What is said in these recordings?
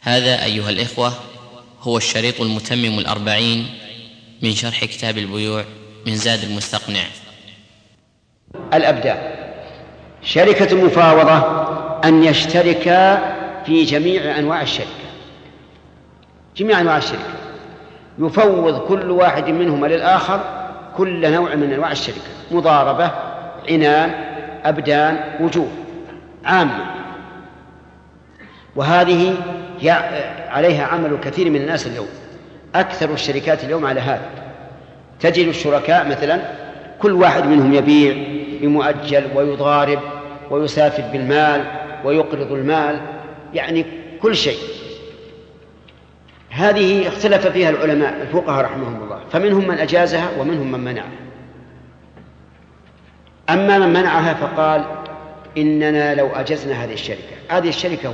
هذا أيها الإخوة هو الشريط المتمم 40 من شرح كتاب البيوع من زاد المستقنع. الأبدان. شركة المفاوضة أن يشترك في جميع أنواع الشركة، جميع أنواع الشركة، يفوض كل واحد منهما للآخر كل نوع من أنواع الشركة، مضاربة، عنان، أبدان، وجوه عامة. وهذه عليها عمل كثير من الناس اليوم، أكثر الشركات اليوم على هذا. تجد الشركاء مثلا كل واحد منهم يبيع بمؤجل ويضارب ويسافر بالمال ويقرض المال، يعني كل شيء. هذه اختلف فيها العلماء الفقهاء رحمهم الله، فمنهم من أجازها ومنهم من منعها. أما من منعها فقال إننا لو أجزنا هذه الشركة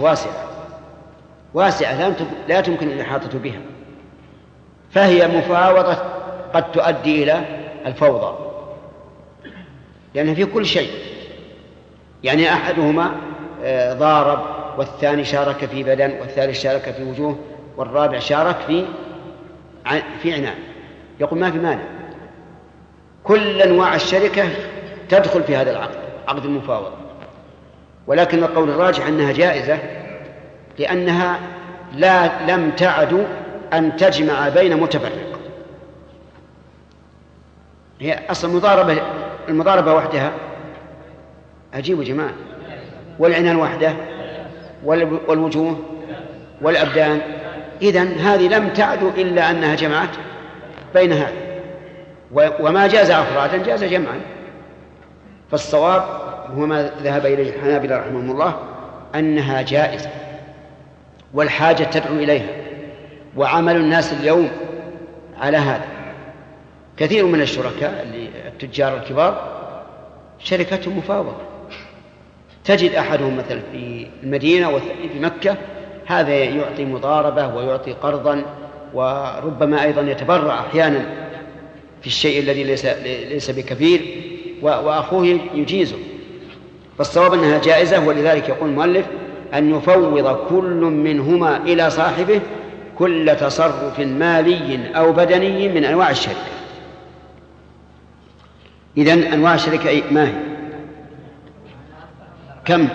واسعة لا تمكن الإحاطة بها، فهي مفاوضة قد تؤدي إلى الفوضى، لأنها في كل شيء. يعني أحدهما ضارب، والثاني شارك في بدن، والثالث شارك في وجوه، والرابع شارك في عنان، يقول ما في مانع. كل أنواع الشركة تدخل في هذا العقد، عقد المفاوضة. ولكن القول الراجح أنها جائزة، لأنها لم تعد أن تجمع بين متفرق. هي أصل المضاربة وحدها عجيب يا جماعة، والعنان وحده، والوجوه والأبدان. إذن هذه لم تعد إلا أنها جمعت بين هذا، وما جاز أفرادا جاز جمعا. فالصواب هو ما ذهب إليه الحنابلة رحمهم الله، أنها جائزة والحاجة تدعو إليها، وعمل الناس اليوم على هذا. كثير من الشركاء التجار الكبار شركتهم مفاوضة، تجد أحدهم مثلا في المدينة والثاني في مكة، هذا يعطي مضاربة ويعطي قرضا، وربما أيضا يتبرع أحيانا في الشيء الذي ليس بكثير، وأخوه يجيزه. فالصواب أنها جائزة، ولذلك يقول المؤلف أن يفوض كل منهما إلى صاحبه كل تصرف مالي أو بدني من أنواع الشركة. إذن أنواع الشركة ما هي؟ كم؟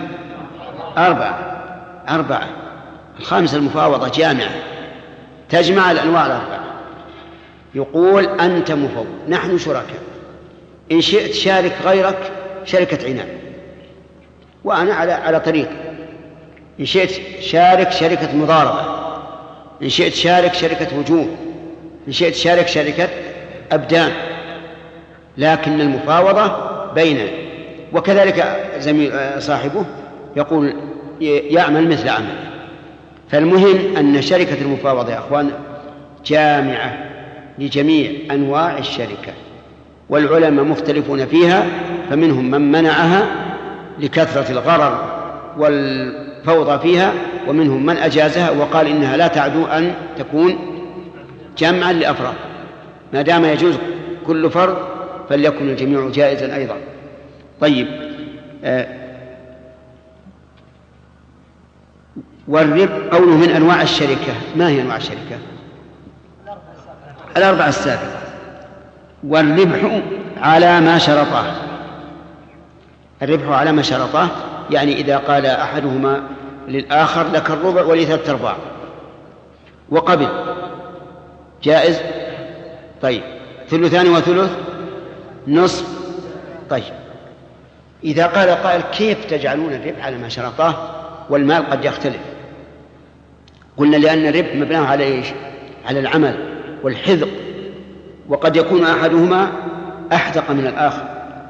4. الخامسة المفاوضة جامعة تجمع الأنواع 4. يقول أنت مفوض، نحن شركاء، إن شئت شارك غيرك شركة عنان وأنا على طريق، إن شئت شارك شركة مضاربة، إن شئت شارك شركة وجوه، إن شئت شارك شركة أبدان، لكن المفاوضة بيننا. وكذلك صاحبه يقول يعمل مثل عمل. فالمهم أن شركة المفاوضة يا أخوان جامعة لجميع أنواع الشركة، والعلماء مختلفون فيها، فمنهم من منعها لكثرة الغرر والفوضى فيها، ومنهم من أجازها وقال إنها لا تعدو أن تكون جمعا لأفراد، ما دام يجوز كل فرد فليكن الجميع جائزا أيضا. طيب، والربح قوله من أنواع الشركة. ما هي أنواع الشركة؟ 4 السابقة. والربح على ما شرطاه، الربح على ما شرطاه، يعني إذا قال أحدهما للآخر لك الربع ولي 3/4 وقبل جائز. طيب، 2 وثلث، نصف. طيب، إذا قال قائل كيف تجعلون الربح على ما شرطاه والمال قد يختلف؟ قلنا لأن الربح مبناه على إيش؟ على العمل والحذق، وقد يكون أحدهما أحدق من الآخر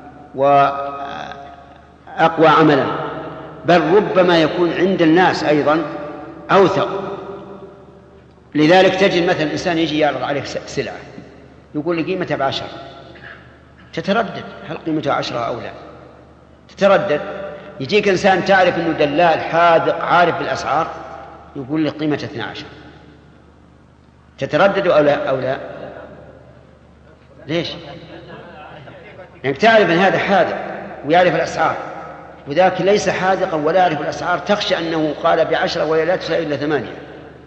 وأقوى عملا، بل ربما يكون عند الناس أيضا أوثق. لذلك تجد مثلا إنسان يجي يعرض عليك سلعة، يقول لي قيمتها ب10، تتردد هل قيمتها 10 أو لا، تتردد. يجيك إنسان تعرف أنه دلال حاذق عارف بالأسعار، يقول لي قيمتها 12، تتردد أو لا؟ ليش؟ يعني تعرف أن هذا حاذق ويعرف الأسعار، وذاك ليس حاذقا ولا يعرف الأسعار، تخشى أنه قال ب10 ولا لا تساوي إلا 8.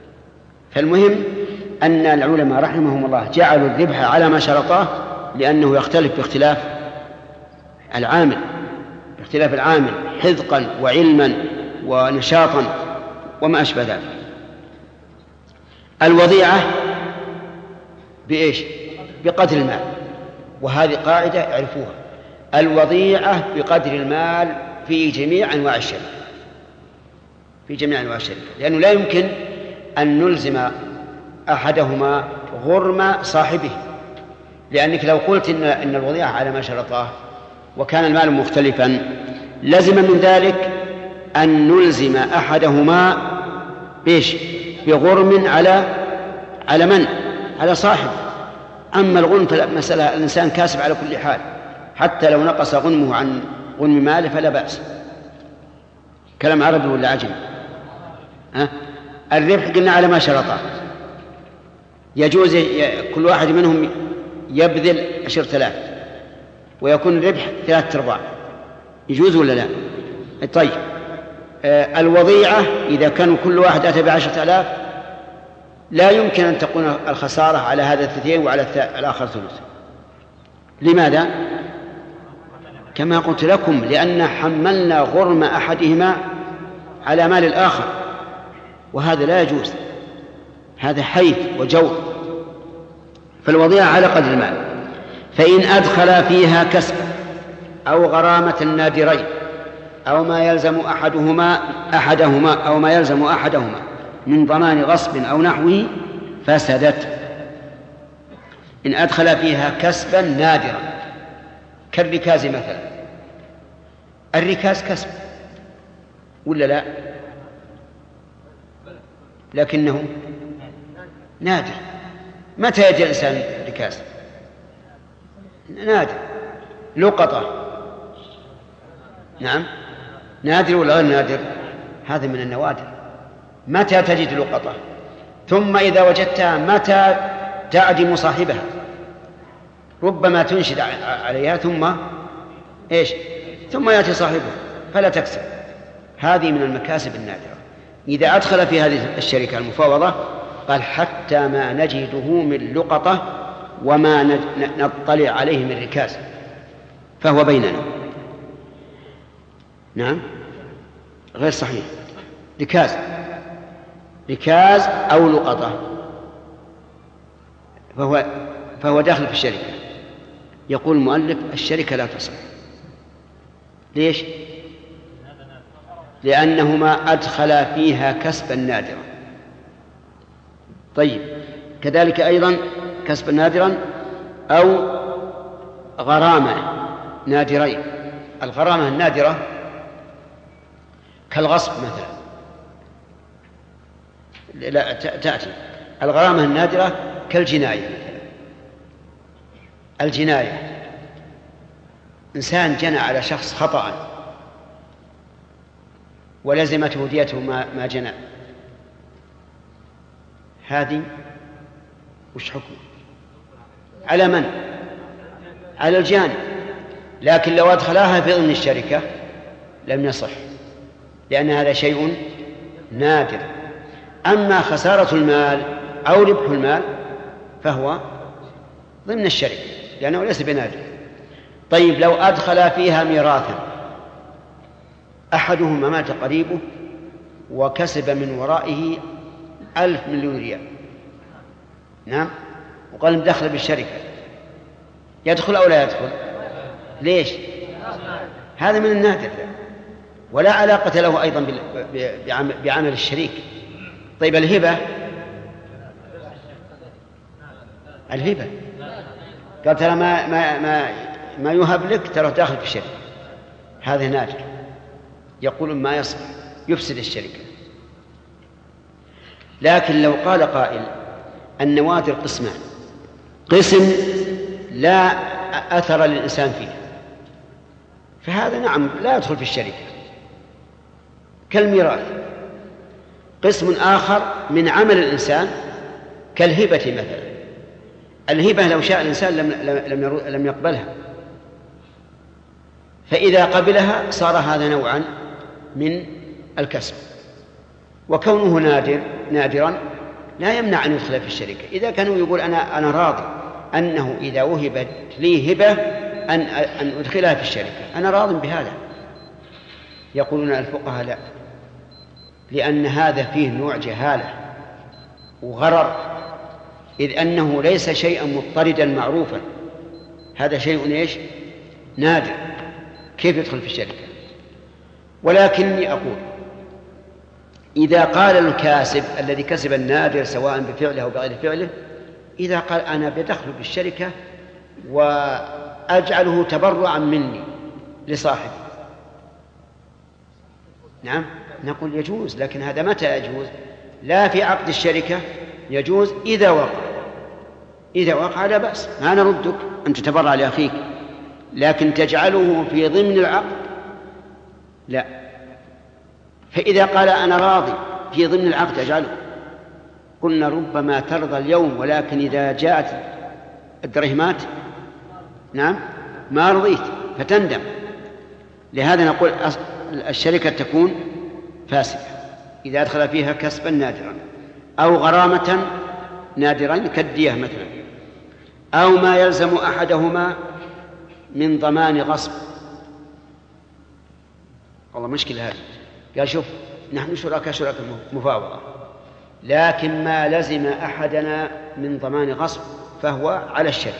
فالمهم أن العلماء رحمهم الله جعلوا الذبح على ما شرطاه لأنه يختلف باختلاف العامل حذقا وعلما ونشاطا وما أشبه ذلك. الوضيعة بإيش؟ بقدر المال، وهذه قاعدة اعرفوها، الوضيعة بقدر المال في جميع أنواع الشركة، لأنه لا يمكن أن نلزم أحدهما غرم صاحبه، لأنك لو قلت إن الوضيعة على ما شرطاه وكان المال مختلفا لزم من ذلك أن نلزم أحدهما بإيش؟ بغرم على من؟ على صاحب. أما الغنم فمسألة الإنسان كاسب على كل حال، حتى لو نقص غنمه عن غنم ماله فلا بأس. كلام عربي ولا عجمي؟ الربح قلنا على ما شرطه، يجوز كل واحد منهم يبذل 10,000 ويكون الربح 3/4، يجوز ولا لا؟ طيب الوضيعة إذا كانوا كل واحد أتى ب10,000 لا يمكن أن تكون الخسارة على هذا 2 وعلى الآخر 3. لماذا؟ كما قلت لكم، لأن حملنا غرم أحدهما على مال الآخر، وهذا لا يجوز، هذا حيث وجور. فالوضيعة على قدر المال. فإن أدخل فيها كسبا أو غرامة نادرين أو ما يلزم أحدهما من ضمان غصب أو نحوه فسدت. إن أدخل فيها كسبا نادرا كالركاز مثلا، الركاز كسب ولا لا؟ لكنه نادر. متى يجي الإنسان ركاز؟ نادر. لقطة، نعم، نادر ولا غير نادر؟ هذا من النوادر. متى تجد لقطة؟ ثم إذا وجدتها متى تعدم صاحبها؟ ربما تنشد عليها ثم يأتي صاحبها فلا تكسب. هذه من المكاسب النادرة. إذا أدخل في هذه الشركة المفاوضة قال حتى ما نجده من لقطة وما نطلع عليه من ركاز فهو بيننا. نعم، غير صحيح. ركاز أو لقطة فهو داخل في الشركة. يقول المؤلف الشركة لا تصح. ليش؟ لأنهما أدخل فيها كسبا نادرا. طيب كذلك أيضا كسبا نادرا أو غرامة نادرين. الغرامة النادرة كالغصب مثلا، لا تأتي. الغرامة النادرة كالجناية مثلا. الجناية إنسان جنى على شخص خطأ ولزمته ديته ما جنى، هذه وش حكم؟ على من؟ على الجاني. لكن لو أدخلها في ضمن الشركة لم يصح، لأن هذا شيء نادر. أما خسارة المال أو ربح المال فهو ضمن الشركة لأنه ليس بنادر. طيب لو أدخل فيها ميراثا، أحدهما مات قريبه وكسب من ورائه 1,000,000,000 ريال، نعم، وقال دخل بالشركة، يدخل أو لا يدخل؟ ليش؟ هذا من النادر ولا علاقة له أيضا بعمل الشريك. طيب الهبة قال ترى ما يهب لك ترى داخل في الشركة، هذا نادر. يقول ما يصح، يفسد الشركة. لكن لو قال قائل النوادر قسمان، قسم لا أثر للإنسان فيه فهذا نعم لا يدخل في الشركة كالميراث. قسم آخر من عمل الإنسان كالهبة مثلا. الهبة لو شاء الإنسان لم يقبلها، فإذا قبلها صار هذا نوعا من الكسب. وكونه نادرا لا يمنع أن يدخل في الشركة. إذا كانوا يقول أنا راضي أنه إذا وهبت لي هبة أن أدخلها في الشركة، أنا راض بهذا. يقولون الفقهاء لا، لأن هذا فيه نوع جهالة وغرر، إذ أنه ليس شيئا مضطردا معروفا، هذا شيء نادر، كيف يدخل في الشركة؟ ولكني أقول إذا قال الكاسب الذي كسب النادر سواء بفعله أو بغير فعله، إذا قال أنا بدخل بالشركة وأجعله تبرعا مني لصاحبي، نعم نقول يجوز، لكن هذا متى يجوز؟ لا في عقد الشركة يجوز، إذا وقع لا بأس، ما نردك أن تتبرع لأخيك، لكن تجعله في ضمن العقد لا. فإذا قال أنا راضي في ضمن العقد أجعله، قلنا ربما ترضى اليوم، ولكن إذا جاءت الدرهمات نعم ما رضيت فتندم. لهذا نقول الشركة تكون فاسدة إذا أدخل فيها كسبا نادرا أو غرامة نادرا كالدية مثلا، أو ما يلزم أحدهما من ضمان غصب. والله مشكلة هذه. قال شوف نحن شركاء مفاوضة، لكن ما لزم أحدنا من ضمان غصب فهو على الشركة.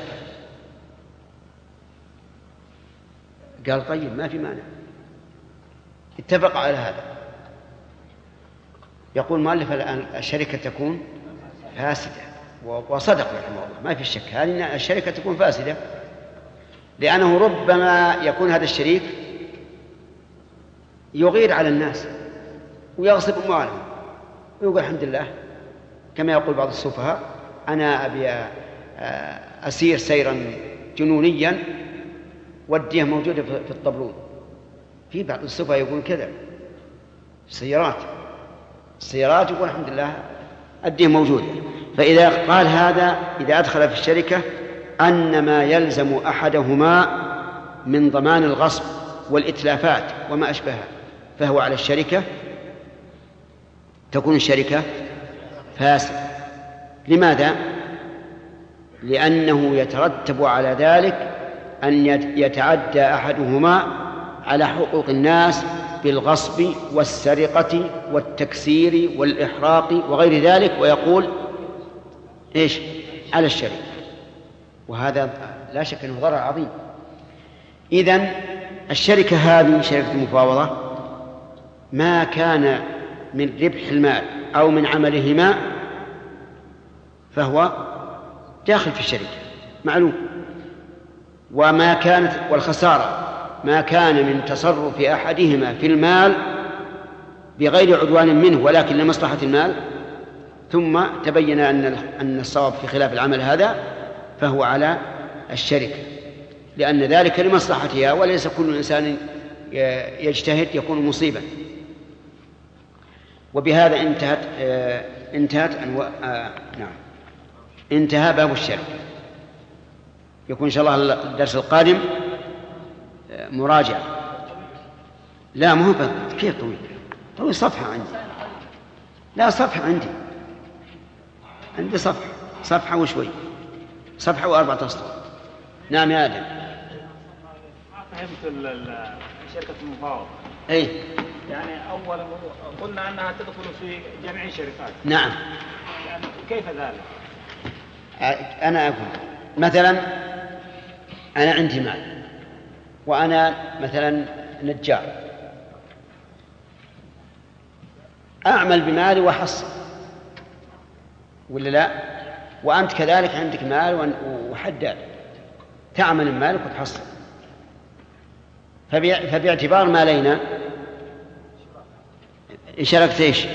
قال طيب ما في مانع، اتفق على هذا. يقول مؤلف الآن الشركة تكون فاسدة، وصدق رحمه الله ما في شك، هذه الشركة تكون فاسدة، لأنه ربما يكون هذا الشريك يغير على الناس ويغصب أموالهم ويقول الحمد لله، كما يقول بعض السفهاء أنا أبي أسير سيرا جنونيا والديه موجودة في الطبلون. في بعض السفهاء يقول كذا، السيارات يقول الحمد لله الديه موجودة. فإذا قال هذا إذا أدخل في الشركة أن ما يلزم أحدهما من ضمان الغصب والإتلافات وما أشبهها فهو على الشركة، تكون الشركة فاسدة. لماذا؟ لأنه يترتب على ذلك أن يتعدى أحدهما على حقوق الناس بالغصب والسرقة والتكسير والإحراق وغير ذلك، ويقول إيش على الشركة، وهذا لا شك أنه ضرر عظيم. إذن الشركة هذه شركة المفاوضة ما كان من ربح المال أو من عملهما فهو داخل في الشركة معلوم، وما كانت والخسارة ما كان من تصرف أحدهما في المال بغير عدوان منه ولكن لمصلحة المال، ثم تبين أن الصواب في خلاف العمل هذا فهو على الشركة، لأن ذلك لمصلحتها، وليس كل إنسان يجتهد يكون مصيبا. وبهذا انتهى باب الشركة. يكون إن شاء الله الدرس القادم مراجعة. لا مو كيف طويل صفحة عندي، لا صفحة عندي صفحة وشوي، صفحة و4 أسطر. نعم يا آدم. فهمت شركة المفاوضة. أي يعني أولا قلنا أنها تدخل في جميع الشركات. نعم. يعني كيف ذلك؟ أنا أقول مثلا أنا عندي مال وأنا مثلا نجار، أعمل بمالي وأحصل ولا لا؟ وأنت كذلك عندك مال وحداد تعمل مالك وتحصل، فباعتبار مالينا شركت إيش؟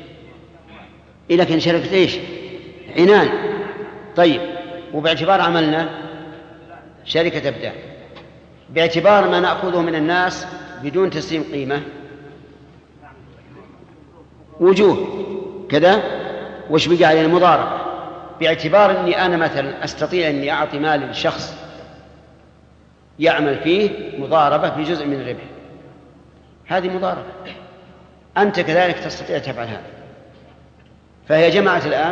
لكن شركت إيش؟ عنان. طيب وباعتبار عملنا شركة أبدان، باعتبار ما نأخذه من الناس بدون تسليم قيمة وجوه كذا، وش بقى على المضاربة، باعتبار أني أنا مثلا أستطيع أني أعطي مال لشخص يعمل فيه مضاربة بجزء من الربح، هذه مضاربة. أنت كذلك تستطيع تفعل هذا، فهي جمعت الآن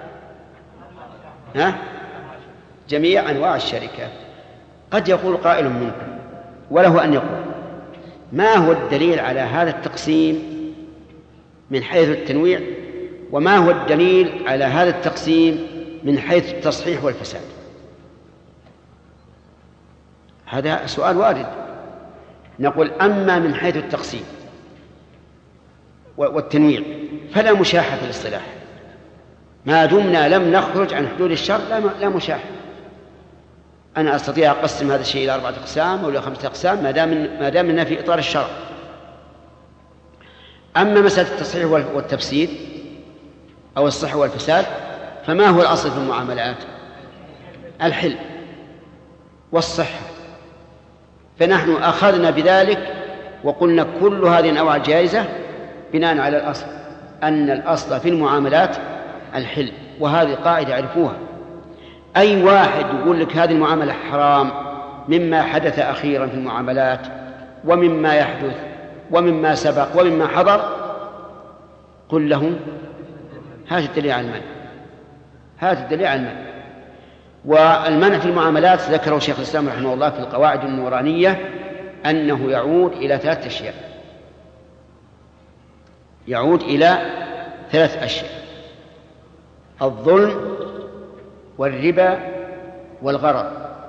جميع أنواع الشركات. قد يقول قائل منكم وله أن يقول: ما هو الدليل على هذا التقسيم من حيث التنويع، وما هو الدليل على هذا التقسيم من حيث التصحيح والفساد؟ هذا سؤال وارد. نقول: أما من حيث التقسيم والتنويع فلا مشاحة في الاصطلاح، ما دمنا لم نخرج عن حدود الشرع لا مشاحة. أنا أستطيع أقسم هذا الشيء إلى 4 أقسام أو إلى 5 أقسام ما دام إننا في إطار الشرع. أما مسألة التصحيح والتفسيد أو الصحة والفساد فما هو الأصل في المعاملات؟ الحل والصحة. فنحن أخذنا بذلك وقلنا كل هذه الأنواع جائزة بناء على الأصل أن الأصل في المعاملات الحل، وهذه قاعدة عرفوها. أي واحد يقول لك هذه المعاملة حرام مما حدث أخيرا في المعاملات ومما يحدث ومما سبق ومما حضر، قل له: هذا الدليل على المنع، هذا الدليل على المنع. والمنع في المعاملات ذكره شيخ الإسلام رحمه الله في القواعد النورانية أنه يعود إلى 3 أشياء، يعود إلى 3 أشياء: الظلم والربا والغرر.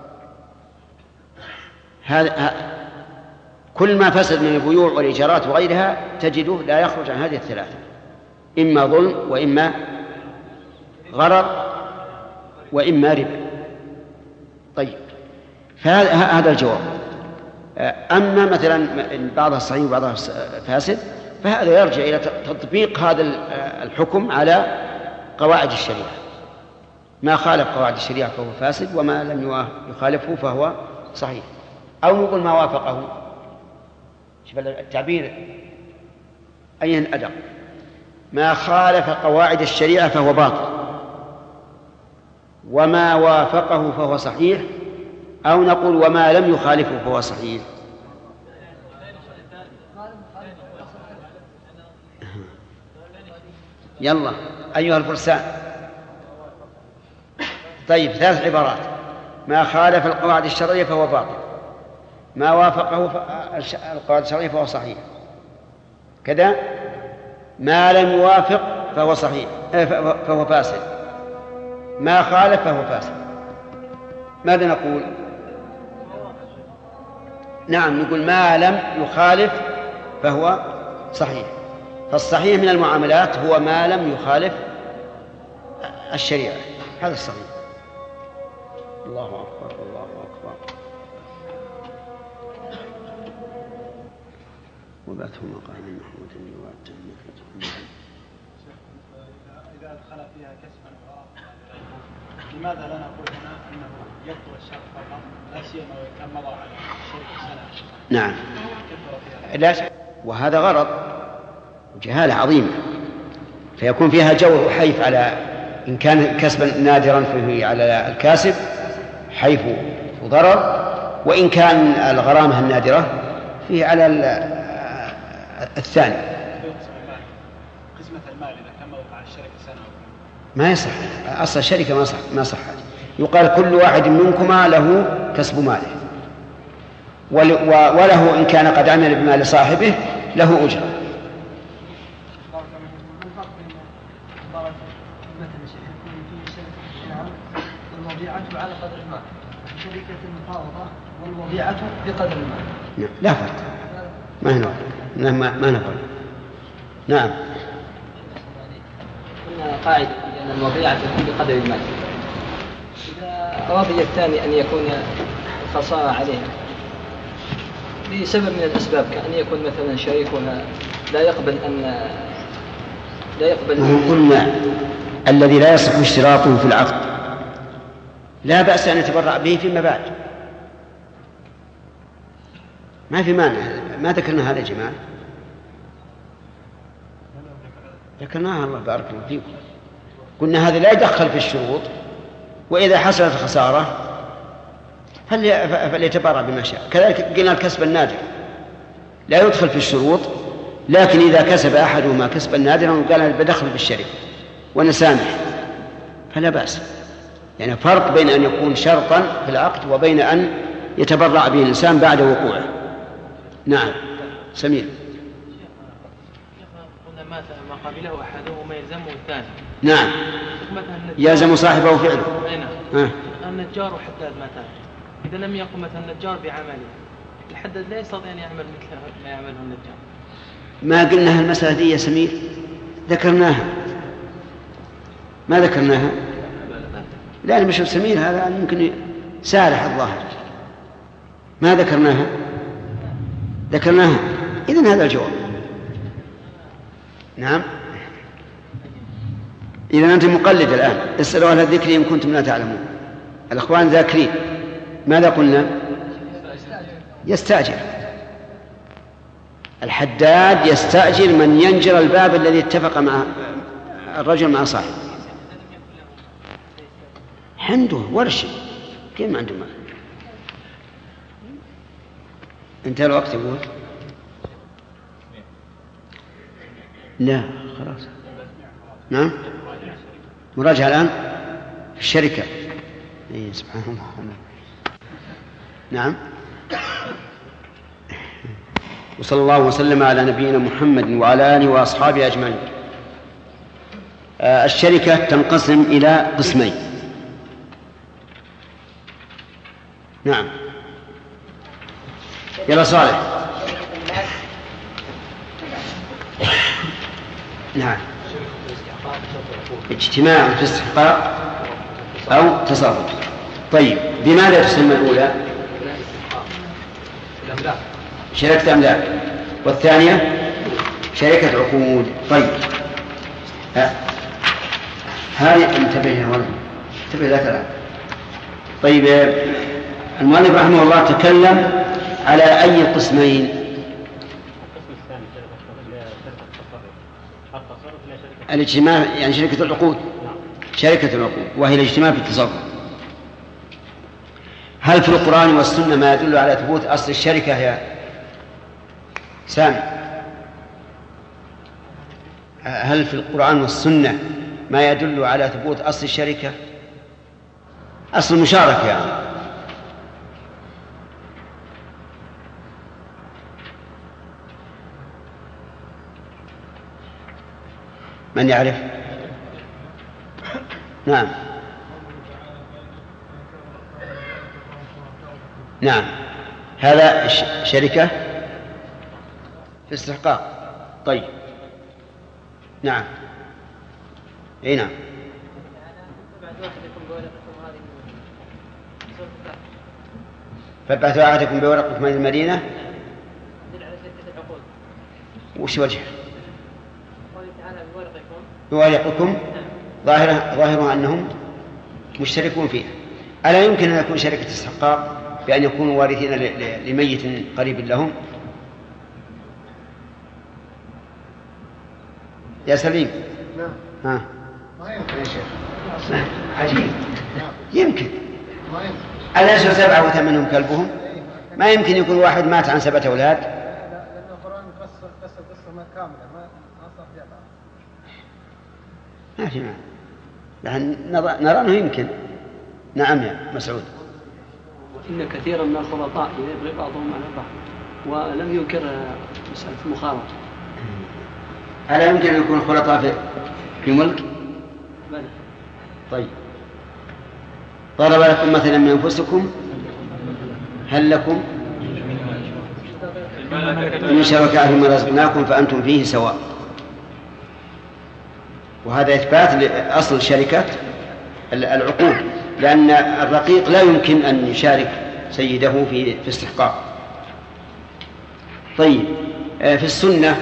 هذا كل ما فسد من البيوع والإيجارات وغيرها تجده لا يخرج عن هذه ال3: إما ظلم وإما غرر وإما ربا. طيب، فهذا الجواب. أما مثلا بعضها صحيح وبعضها فاسد فهذا يرجع إلى تطبيق هذا الحكم على قواعد الشريعة. ما خالف قواعد الشريعة فهو فاسد، وما لم يخالفه فهو صحيح. أو نقول ما وافقه. شوف التعبير أين أدق: ما خالف قواعد الشريعة فهو باطل، وما وافقه فهو صحيح. أو نقول وما لم يخالفه فهو صحيح. يلا أيها الفرسان. طيب، 3 عبارات: ما خالف القواعد الشرعية فهو باطل، ما وافقه القواعد الشرعية فهو صحيح، كذا ما لم يوافق فهو صحيح فهو فاسد، ما خالف فهو فاسد. ماذا نقول؟ نعم، نقول ما لم يخالف فهو صحيح. فالصحيح من المعاملات هو ما لم يخالف الشريعة، هذا الصحيح. الله أكبر الله أكبر. وبعثه مقام محمود وعدتني في إذا أدخل فيها كسبا لماذا لا نقول هنا أنه يبطل الشرط فقط، لا سيما وكان مضى على الشرط سنة؟ نعم، لا، وهذا غرض جهالة عظيمة، فيكون فيها جور وحيف على إن كان كسبا نادرا فيه على الكاسب حيف وضرر، وإن كان الغرامة النادرة فيه على الثاني. قسمة المال إذا كان مضى على الشركة سنة ما يصح، أصل الشركة ما صح. يقال كل واحد منكما له كسب ماله، وله إن كان قد عمل بمال صاحبه له أجرة. والوضيعة على قدر المال، شركة المفاوضة والوضيعة بقدر المال. لا فرق، ما نفرق. نعم. قلنا قاعدة أن الوضيعة تكون بقدر المال. إذا رضي الثاني أن يكون الخسارة عليها لسبب من الأسباب، كأن يكون مثلا شريكها لا يقبل قلنا الذي لا يصح اشتراطه في العقد لا بأس أن يتبرع به فيما بعد، ما في مانع. ما ذكرنا هذا يا جماعة؟ ذكرناها، الله بارك الله فيكم. قلنا هذا لا يدخل في الشروط، وإذا حصلت الخسارة فليتبرع بما شاء. كذلك قلنا الكسب النادر لا يدخل في الشروط، لكن إذا كسب أحدهما كسبا نادرا وقال أنا بدخل في الشركة ونسامح فلا بأس. يعني فرق بين أن يكون شرطا في العقد وبين أن يتبرع به الإنسان بعد وقوعه. نعم سمير. قلنا مات ما قبله أحدهما يلزمه الثاني. نعم يلزم صاحبه فعله. نعم. النجار وحداد ماتان، إذا لم يقم مثلا النجار بعمله الحداد لا يستطيع أن يعمل مثل ما يعمله النجار. ما قلنا المسألة دي يا سمير؟ ذكرناها. ما ذكرناها؟ لا أنا مش سمير، هذا يمكن سارح الظاهر. ما ذكرناها؟ ذكرناها. إذن هذا الجواب. نعم. إذن أنت مقلد الآن. اسألوا أهل الذكر إن كنتم لا تعلمون. الأخوان ذاكرين. ماذا قلنا؟ يستأجر. الحداد يستأجر من ينجر الباب الذي اتفق مع الرجل مع صاحبه. عنده ورشة كيف ما عنده مال؟ انتهى الوقت يقول لا خلاص. نعم مراجعة الآن في الشركة. إيه سبحان الله. نعم. وصلى الله وسلم على نبينا محمد وعلى آله وأصحابه أجمعين. الشركة تنقسم إلى قسمين. نعم يلا صالح. نعم اجتماع في استحقاق أو تصرف. طيب بماذا تسمى الأولى؟ شركة أملاك، والثانية شركة عقود. طيب هذه انتبه يا ولد، انتبه لا تلعب. طيب المؤلف رحمه الله تكلم على أي قسمين؟ الاجتماع يعني شركة العقود. شركة العقود وهي الاجتماع في التصرف. هل في القرآن والسنة ما يدل على ثبوت أصل الشركة يا سامي؟ هل في القرآن والسنة ما يدل على ثبوت أصل الشركة؟ أصل المشاركة يعني. من يعرف؟ نعم نعم هذا شركة في استحقاق. طيب نعم اي نعم. فابعثوا أحدكم بورقكم هذه المدينة. وش وجه؟ بورقكم ظاهرها أنهم مشتركون فيها. ألا يمكن أن يكون شركة استحقاق بأن يكونوا وارثين لميت قريب لهم؟ يا سليم. نعم. ما يمكن يا شيخ. عجيب. يمكن. ألا يسوى 7 و8 كلبهم؟ ما يمكن يكون واحد مات عن 7 أولاد. لأن القرآن قصة ما كاملة ما صار فيها بعض. ما في معنى. لأن نرى أنه يمكن. نعم يا مسعود. إن كثيرا من الخلطاء يبغي بعضهم على بعض ولم ينكر مسألة المخالطة. ألا يمكن أن يكون خلطاء في ملك؟ بلى. طيب ضرب لكم مثلا من أنفسكم هل لكم من شركاء فيما رزقناكم فأنتم فيه سواء. وهذا إثبات لأصل شركة العقود، لأن الرقيق لا يمكن أن يشارك سيده في استحقاق. طيب في السنة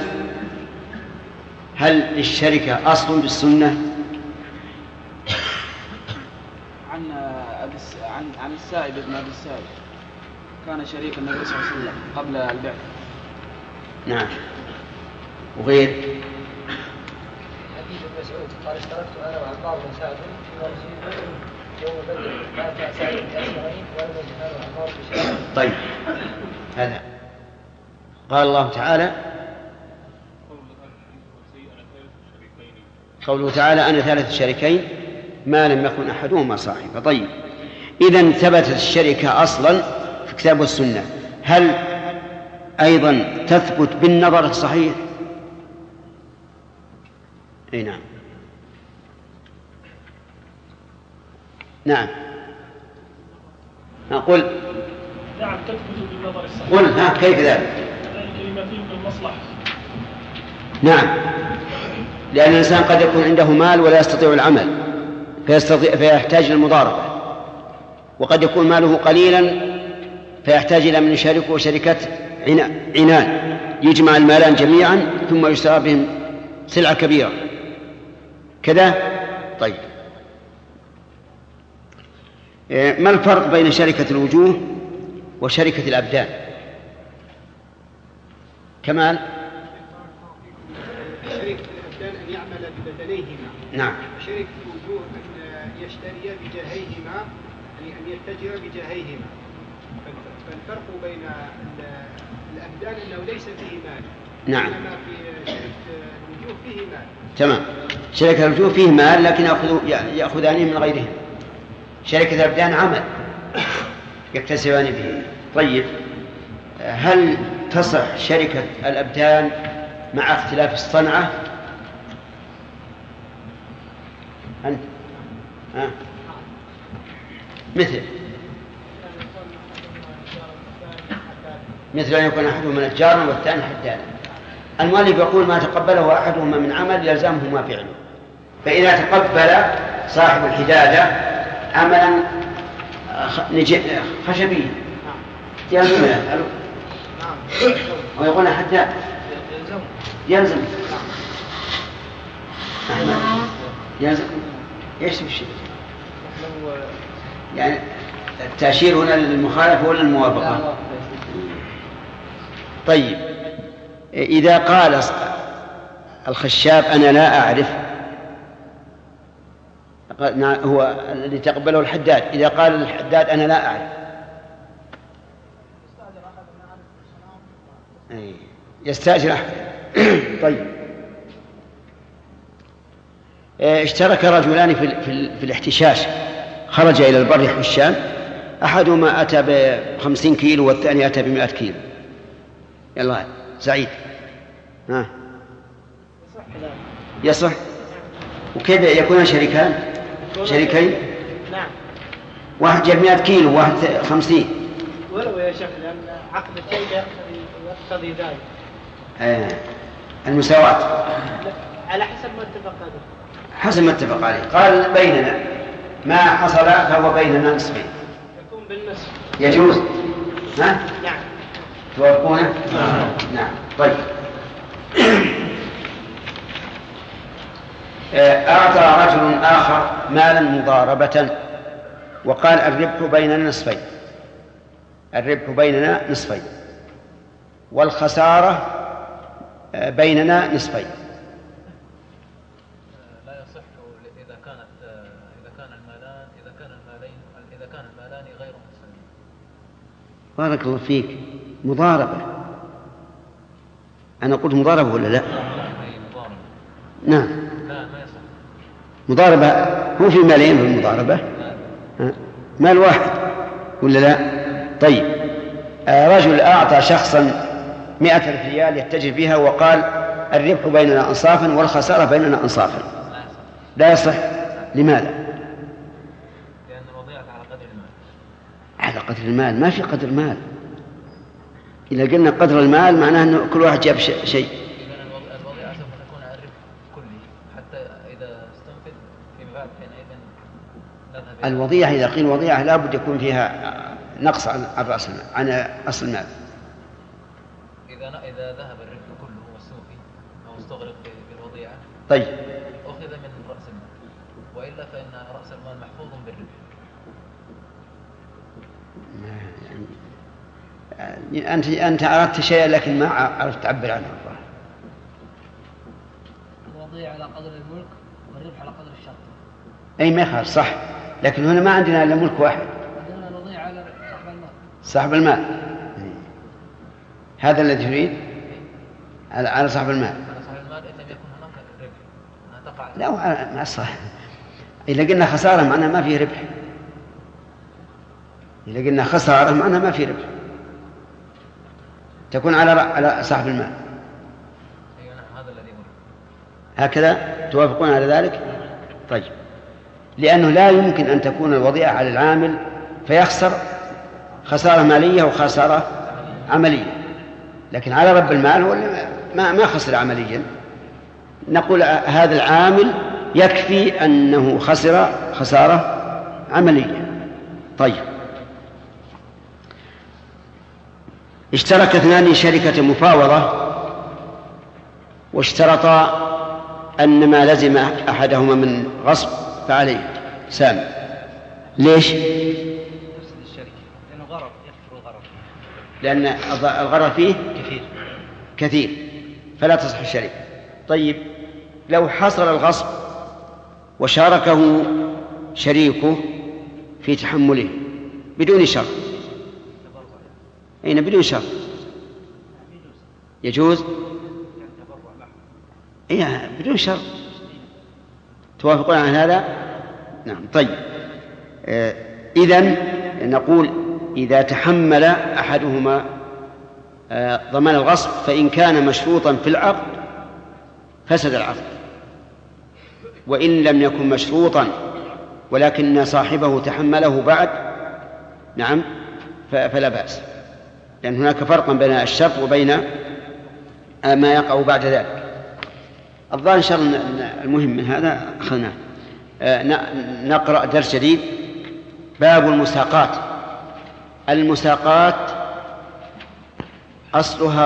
هل للشركة أصل بالسنة؟ عن السائب ابن أبي السائب كان شريك النبي صلى الله عليه وسلم قبل البعث. نعم. وغير حديث ابن مسعود قال اشتركت أنا وعمار بن سعد في مسجد يوم بدر مات سعد بأسمعين ولم يجهل عمار بشيء. طيب هذا قال الله تعالى قوله تعالى أنا ثالث الشريكين ما لم يكن أحدهما صاحبا. طيب، إذن ثبتت الشركة أصلا في الكتاب والسنة، هل أيضا تثبت بالنظر الصحيح؟ أي نعم. نعم نقول نعم تثبت بالنظر الصحيح. قل كيف ذلك؟ لما فيه من المصلحة. نعم، لأن الإنسان قد يكون عنده مال ولا يستطيع العمل فيحتاج إلى المضاربة، وقد يكون ماله قليلا فيحتاج إلى من يشاركه شركة عنان يجمع المالان جميعا ثم يشترى بهم سلعة كبيرة كذا. طيب، ما الفرق بين شركة الوجوه وشركة الأبدان؟ كمال. شركة الأبدان أن يعمل ببدنيهما. نعم. شركة الوجوه أن يشتري بجاهيهما، أن يتجر بجاهيهما. فالفرق بين الأبدان أنه ليس فيه مال. نعم. إنما في شركة الوجوه فيه مال. تمام، شركة الوجوه فيه مال لكن يأخذانه من غيرهم. شركة الأبدان عمل يكتسبان به. طيب، هل تصح شركة الأبدان مع اختلاف الصنعة؟ أنت مثل أن يكون أحدهما نجارا والثاني حدادا. المؤلف يقول ما تقبله أحدهما من عمل يلزمه ما فعله، فإذا تقبل صاحب الحدادة عملا خشبي يلزمه ويقول حداد يلزم أحمد يلزم. ايش الشيء يعني التأشير هنا للمخالفة ولا الموافقة؟ طيب، إذا قال الخشاب أنا لا أعرف، هو الذي تقبله الحداد، إذا قال الحداد أنا لا أعرف يستأجر أحد. طيب، اشترك رجلان في الاحتشاش، خرج إلى البر يحشان، أحدهما أتى ب50 كيلو والثاني أتى ب100 كيلو. يلا سعيد. يصح. وكيف يكون شريكان؟ شريكين؟ نعم. واحد جاب 100 كيلو وواحد 50. ولو يا شيخ لأن عقد الشركة يقتضي ذلك. المساواة على حسب ما اتفق عليه. حسب ما اتفق عليه. قال بيننا ما حصل فهو بيننا نصفين. يكون بالنصف. يجوز. نعم. توافقونه؟ نعم. طيب، أعطى رجل آخر مالا مضاربة وقال الربح بيننا نصفين، الربح بيننا نصفين والخسارة بيننا نصفين. لا يصح إذا كان المالان غير متساويين. بارك الله فيك. مضاربة، أنا قلت مضاربة ولا لا؟ نعم. لا ما يصح. مضاربة هو في مالين في المضاربة، مال واحد ولا لا؟ طيب، رجل أعطى شخصا 100 ريال يتجر بها وقال الربح بيننا أنصافا والخسارة بيننا أنصافا. لا يصح. لماذا؟ لأن الوضيعة على قدر المال. على قدر المال؟ ما في قدر المال. إذا قلنا قدر المال معناه أنه كل واحد جاب شيء. الوضيعة سوف تكون على الربح كله حتى إذا استنفذ فيما بعد حينئذ نذهب. الوضيعة إذا قيل وضيعة لا بد يكون فيها نقص عن رأس المال، عن أصل المال. إذا ذهب الربح كله والسوفي أو استغرق بالوضيعة. طيب، أخذ من رأس المال، وإلا فإن رأس المال محفوظ بالربح. أنت أردت شيئا لكن ما عرفت تعبر عنه. الوضيعة على قدر الملك والربح على قدر الشرط. أي ما يخالف، صح، لكن هنا ما عندنا إلا ملك واحد. عندنا الوضيعة على صاحب المال. صاحب المال هذا الذي تريد على صاحب المال. على صاحب المال إن لم يكن هناك الربح، أنها تقع لا ما صح. إذا قلنا خسارة معناها ما فيه ربح. إذا قلنا خسارة معناها ما فيه ربح، تكون على صاحب المال. هكذا توافقون على ذلك؟ طيب، لأنه لا يمكن أن تكون الوضيعة على العامل فيخسر خسارة مالية وخسارة عملية، لكن على رب المال هو ما خسر عمليا. نقول هذا العامل يكفي أنه خسر خسارة عملية. طيب، اشترك اثنان شركة مفاوضة واشترطا أن ما لزم أحدهما من غصب فعليه سامي. ليش؟ تفسد الشركة لأنه غرض يكفر الغرض، لأن الغرض فيه كثير فلا تصح الشركة. طيب، لو حصل الغصب وشاركه شريكه في تحمله بدون شرط، أين بدون شرط يجوز؟ إيه بدون شرط. توافقون على هذا؟ نعم. طيب، إذن نقول إذا تحمل أحدهما ضمان الغصب فإن كان مشروطا في العقد فسد العقد، وإن لم يكن مشروطا ولكن صاحبه تحمله بعد نعم فلا بأس، لأن هناك فرقا بين الشرط وبين ما يقع بعد ذلك. الظاهر إن شاء الله المهم من هذا أخذناه. نقرأ درس جديد. باب المساقات. المساقات أصلها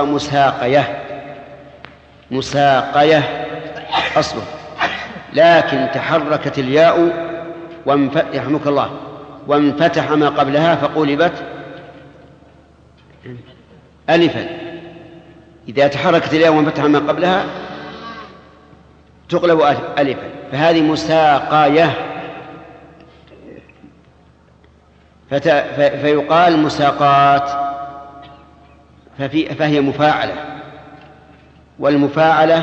مساقية أصله، لكن تحركت الياء يرحمك الله وانفتح ما قبلها فقلبت ألفا. إذا تحركت الياء وانفتح ما قبلها تقلب ألفا، فهذه مساقية. فيقال مساقات، فهي مفاعلة، والمفاعلة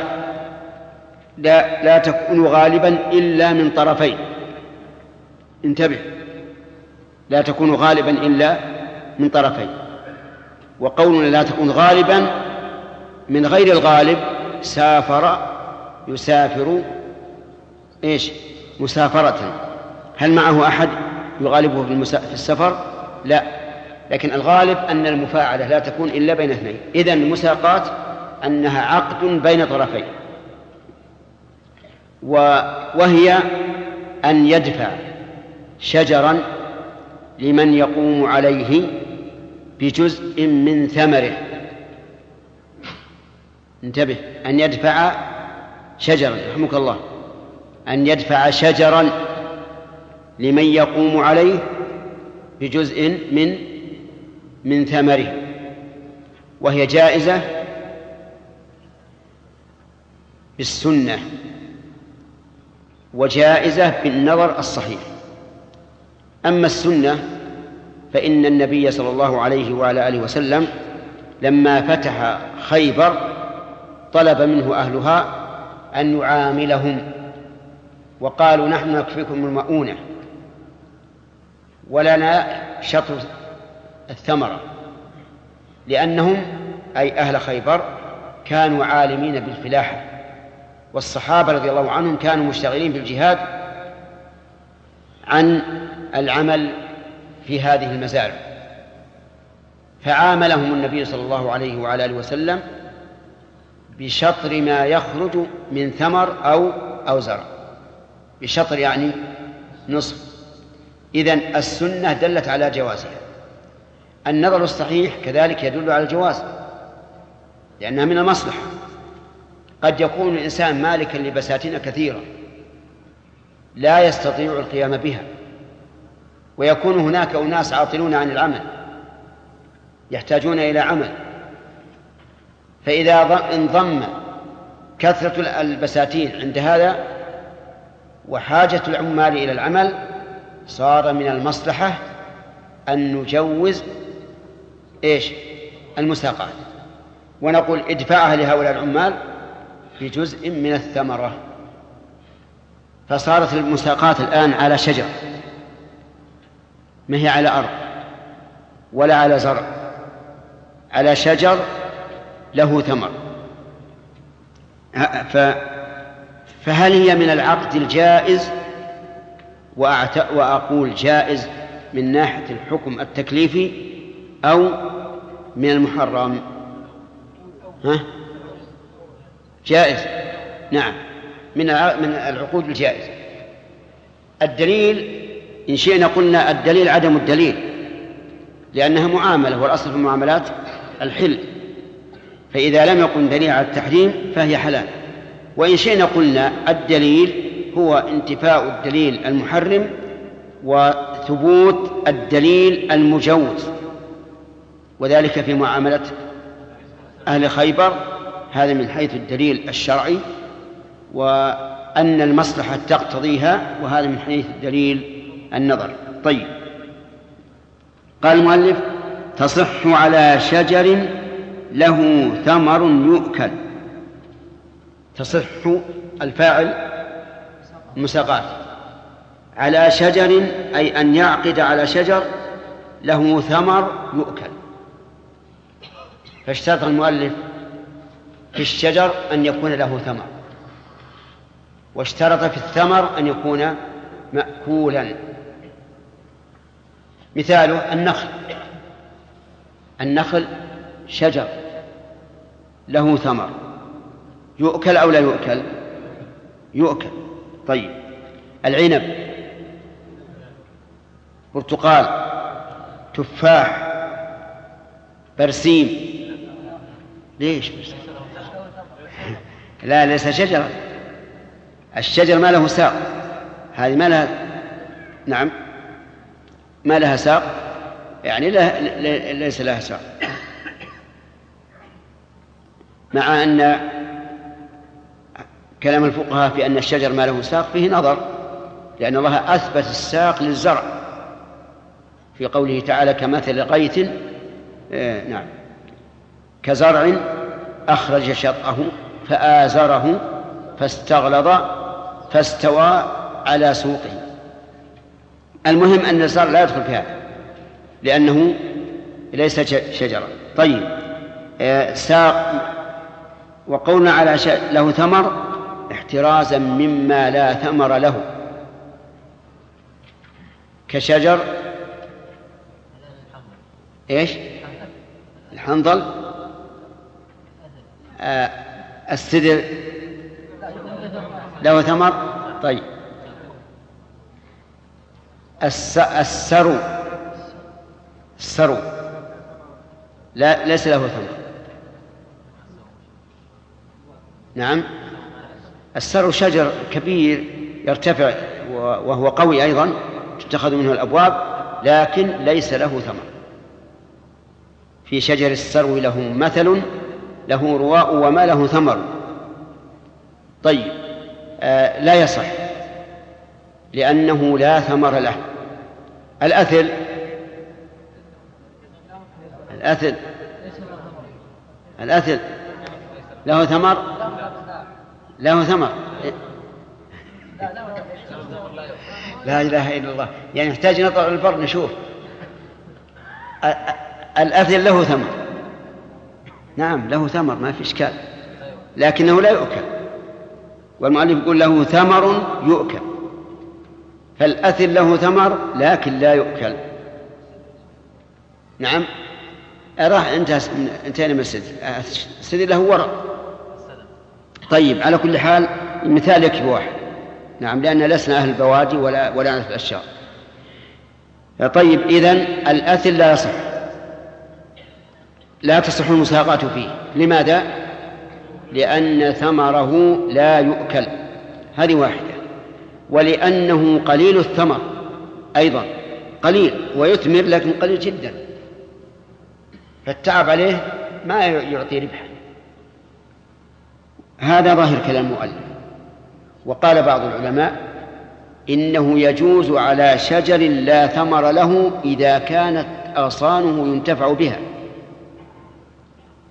لا تكون غالبا إلا من طرفين. انتبه، لا تكون غالبا إلا من طرفين. وقولنا لا تكون غالبا من غير الغالب يسافر مسافرة. هل معه أحد يغالبه في السفر؟ لا، لكن الغالب أن المفاعلة لا تكون إلا بين اثنين. إذن المساقات أنها عقد بين طرفين، وهي أن يدفع شجرا لمن يقوم عليه بجزء من ثمره. انتبه، أن يدفع شجرا، رحمك الله، أن يدفع شجرا لمن يقوم عليه بجزء من ثمره، وهي جائزة بالسنة وجائزة بالنظر الصحيح. أما السنة فإن النبي صلى الله عليه وعلى آله وسلم لما فتح خيبر طلب منه أهلها أن يعاملهم، وقالوا نحن نكفيكم المؤونة ولنا شطر الثمرة، لأنهم أي أهل خيبر كانوا عالمين بالفلاحة، والصحابة رضي الله عنهم كانوا مشتغلين بالجهاد عن العمل في هذه المزارع، فعاملهم النبي صلى الله عليه وعلى آله وسلم بشطر ما يخرج من ثمر أو زرع، بشطر يعني نصف. إذن السنة دلت على جوازها. النظر الصحيح كذلك يدل على الجواز، لأنها من المصلحة. قد يكون الإنسان مالكا لبساتين كثيرة لا يستطيع القيام بها، ويكون هناك أناس عاطلون عن العمل يحتاجون إلى عمل، فإذا انضم كثرة البساتين عند هذا وحاجة العمال إلى العمل صار من المصلحة أن نجوز المساقات، ونقول ادفعها لهؤلاء العمال بجزء من الثمرة. فصارت المساقات الآن على شجر، ما هي على أرض ولا على زرع، على شجر له ثمر. فهل هي من العقد الجائز؟ وأقول جائز من ناحية الحكم التكليفي أو من المحرم؟ جائز، نعم، من العقود الجائزة. الدليل إن شئنا قلنا الدليل عدم الدليل، لأنها معاملة، والأصل في المعاملات الحل، فإذا لم يكن دليل على التحريم فهي حلال. وإن شئنا قلنا الدليل هو انتفاء الدليل المحرم وثبوت الدليل المجوز، وذلك في معاملة أهل خيبر، هذا من حيث الدليل الشرعي وأن المصلحة تقتضيها، وهذا من حيث الدليل النظر. طيب، قال المؤلف: تصح على شجر له ثمر يؤكل. تصح الفاعل مساقات، على شجر أي أن يعقد على شجر له ثمر يؤكل. فاشترط المؤلف في الشجر أن يكون له ثمر، واشترط في الثمر أن يكون مأكولا. مثاله النخل شجر له ثمر، يؤكل أو لا يؤكل؟ يؤكل. طيب، العنب، برتقال، تفاح، برسيم. ليش برسيم؟ لا، ليس شجرة. الشجر ما له ساق، هذه ما لها، نعم، ما لها ساق، يعني ليس لها ساق. مع أن كلام الفقهاء في أن الشجر ما له ساق فيه نظر، لأن الله أثبت الساق للزرع في قوله تعالى: كمثل غيث نعم كزرع أخرج شطأه فآزره فاستغلظ فاستوى على سوقه. المهم أن الزرع لا يدخل في هذا لأنه ليس شجرة. طيب، ساق. وقولنا على له ثمر احترازا مما لا ثمر له، كشجر ايش؟ الحنظل، السدر له ثمر. طيب، السرو لا، ليس له ثمر. نعم، السرو شجر كبير يرتفع وهو قوي أيضا، تتخذ منه الأبواب، لكن ليس له ثمر. في شجر السرو له مثل، له رواء وما له ثمر. طيب، لا يصح لأنه لا ثمر له. الأثل له ثمر، لا إله إلا الله، يعني نحتاج نطلع البر نشوف. الأثل له ثمر، نعم له ثمر، ما في إشكال، لكنه لا يؤكل. والمؤلف يقول له ثمر يؤكل، فالأثل له ثمر لكن لا يؤكل. نعم، انتهينا من السدر له ورق. طيب، على كل حال المثال يكفي واحد، نعم، لأن لسنا أهل البوادي ولا نعرف الأشجار. طيب، إذن الأثل لا يصح، لا تصح المساقات فيه. لماذا؟ لأن ثمره لا يؤكل، هذه واحدة، ولأنه قليل الثمر أيضا، قليل ويثمر لكن قليل جدا، فالتعب عليه ما يعطي ربحا. هذا ظاهر كلام المؤلف. وقال بعض العلماء إنه يجوز على شجر لا ثمر له إذا كانت أغصانه ينتفع بها،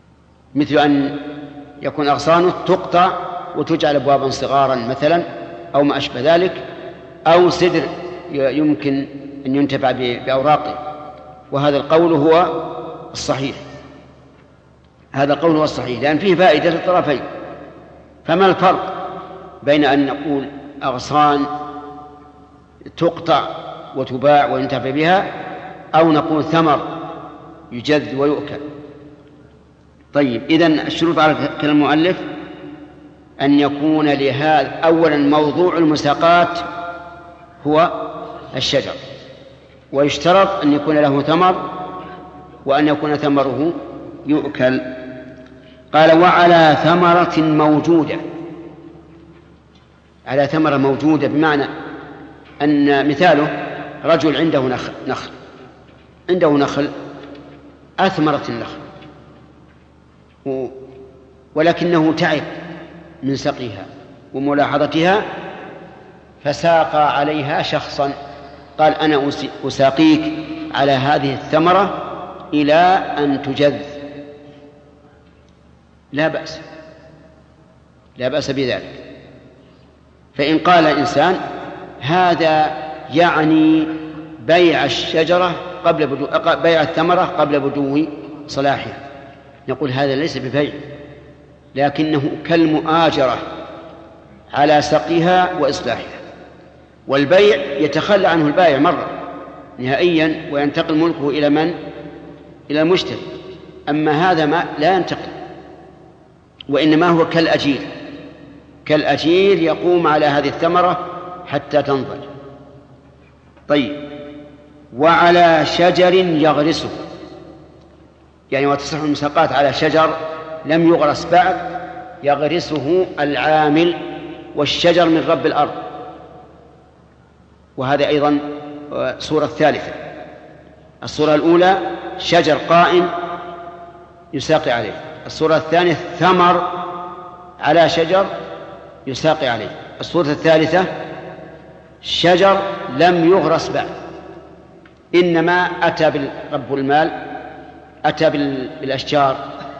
مثل أن يكون أغصانه تقطع وتجعل أبوابا صغارا مثلا أو ما أشبه ذلك، أو سدر يمكن أن ينتفع بأوراقه، وهذا القول هو الصحيح. هذا القول هو الصحيح لأن فيه فائدة للطرفين. فما الفرق بين أن نقول أغصان تقطع وتباع وينتفع بها، أو نقول ثمر يجذ ويؤكل؟ طيب، إذن الشروط على كلام المؤلف أن يكون لهذا أولا موضوع المساقات هو الشجر، ويشترط أن يكون له ثمر وأن يكون ثمره يؤكل. قال وعلى ثمرة موجودة. على ثمرة موجودة بمعنى أن مثاله رجل عنده نخل أثمرت النخل ولكنه تعب من سقيها وملاحظتها، فساق عليها شخصا، قال أنا أساقيك على هذه الثمرة إلى أن تجذ، لا بأس بذلك. فإن قال إنسان هذا يعني بيع الشجرة بيع الثمرة قبل بدو صلاحها، نقول هذا ليس ببيع، لكنه كالمؤاجرة على سقيها وإصلاحها. والبيع يتخلى عنه البائع مرة نهائيا وينتقل ملكه إلى من؟ إلى المشتري. أما هذا ما لا ينتقل، وإنما هو كالأجير يقوم على هذه الثمرة حتى تنضج. طيب، وعلى شجر يغرسه، يعني وتصح المساقات على شجر لم يغرس بعد، يغرسه العامل، والشجر من رب الأرض. وهذا أيضا صورة ثالثة. الصورة الأولى شجر قائم يساقي عليه، الصورة الثانية ثمر على شجر يساقي عليه، الصورة الثالثة شجر لم يغرس بعد، إنما أتى رب المال أتى بالأشجار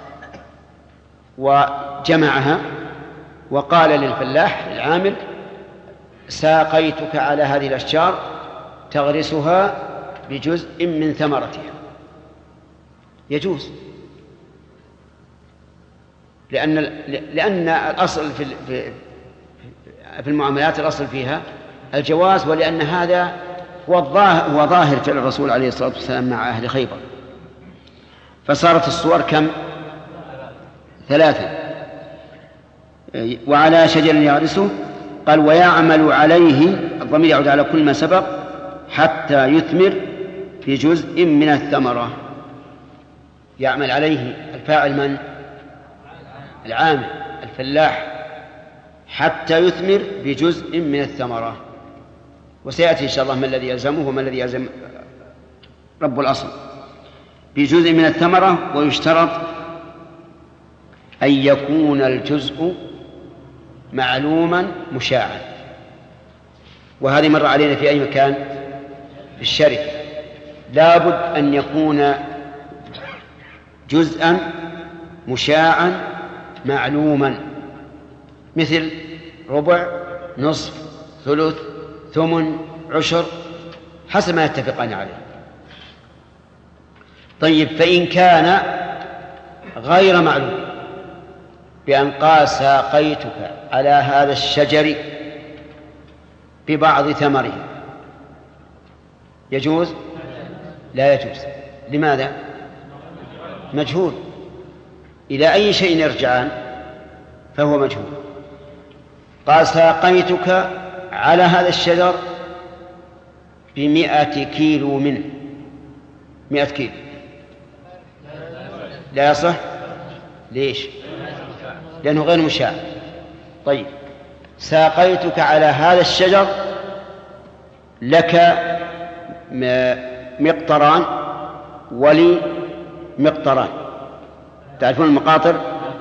وجمعها وقال للفلاح العامل ساقيتك على هذه الأشجار تغرسها بجزء من ثمرتها. يجوز، لأن الأصل في المعاملات الأصل فيها الجواز، ولأن هذا هو ظاهر فعل الرسول عليه الصلاة والسلام مع أهل خيبر. فصارت الصور كم؟ 3. وعلى شجر يغرسه، قال ويعمل عليه، الضمير يعود على كل ما سبق، حتى يثمر في جزء من الثمرة. يعمل عليه الفاعل من؟ العامل الفلاح، حتى يثمر بجزء من الثمرة. وسيأتي إن شاء الله ما الذي يلزمه وما الذي يلزم رب الأصل. بجزء من الثمرة، ويشترط أن يكون الجزء معلوما مشاعا. وهذه مر علينا في أي مكان في الشركة، لابد أن يكون جزءا مشاعا معلوما، مثل ربع، نصف، ثلث، ثمن، عشر، حسب ما يتفقان عليه. طيب، فإن كان غير معلوم بأن قال ساقيتك على هذا الشجر ببعض ثمره، يجوز؟ لا يجوز. لماذا؟ مجهول. إلى أي شيء يرجعان؟ فهو مجهول. قال ساقيتك على هذا الشجر ب100 كيلو منه، 100 كيلو، لا يصح. ليش؟ لأنه غير مشاع. طيب، ساقيتك على هذا الشجر لك مقطران ولي مقطران. تعرفون المقاطر؟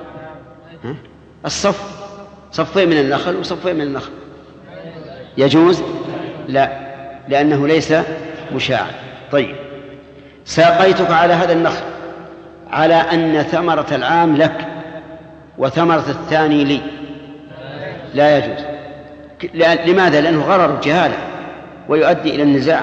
الصف، صفين من النخل وصفين من النخل. يجوز؟ لا، لأنه ليس مشاعا. طيب، ساقيتك على هذا النخل على أن ثمرة العام لك وثمرة الثاني لي، لا يجوز. لماذا؟ لأنه غرر الجهالة ويؤدي إلى النزاع.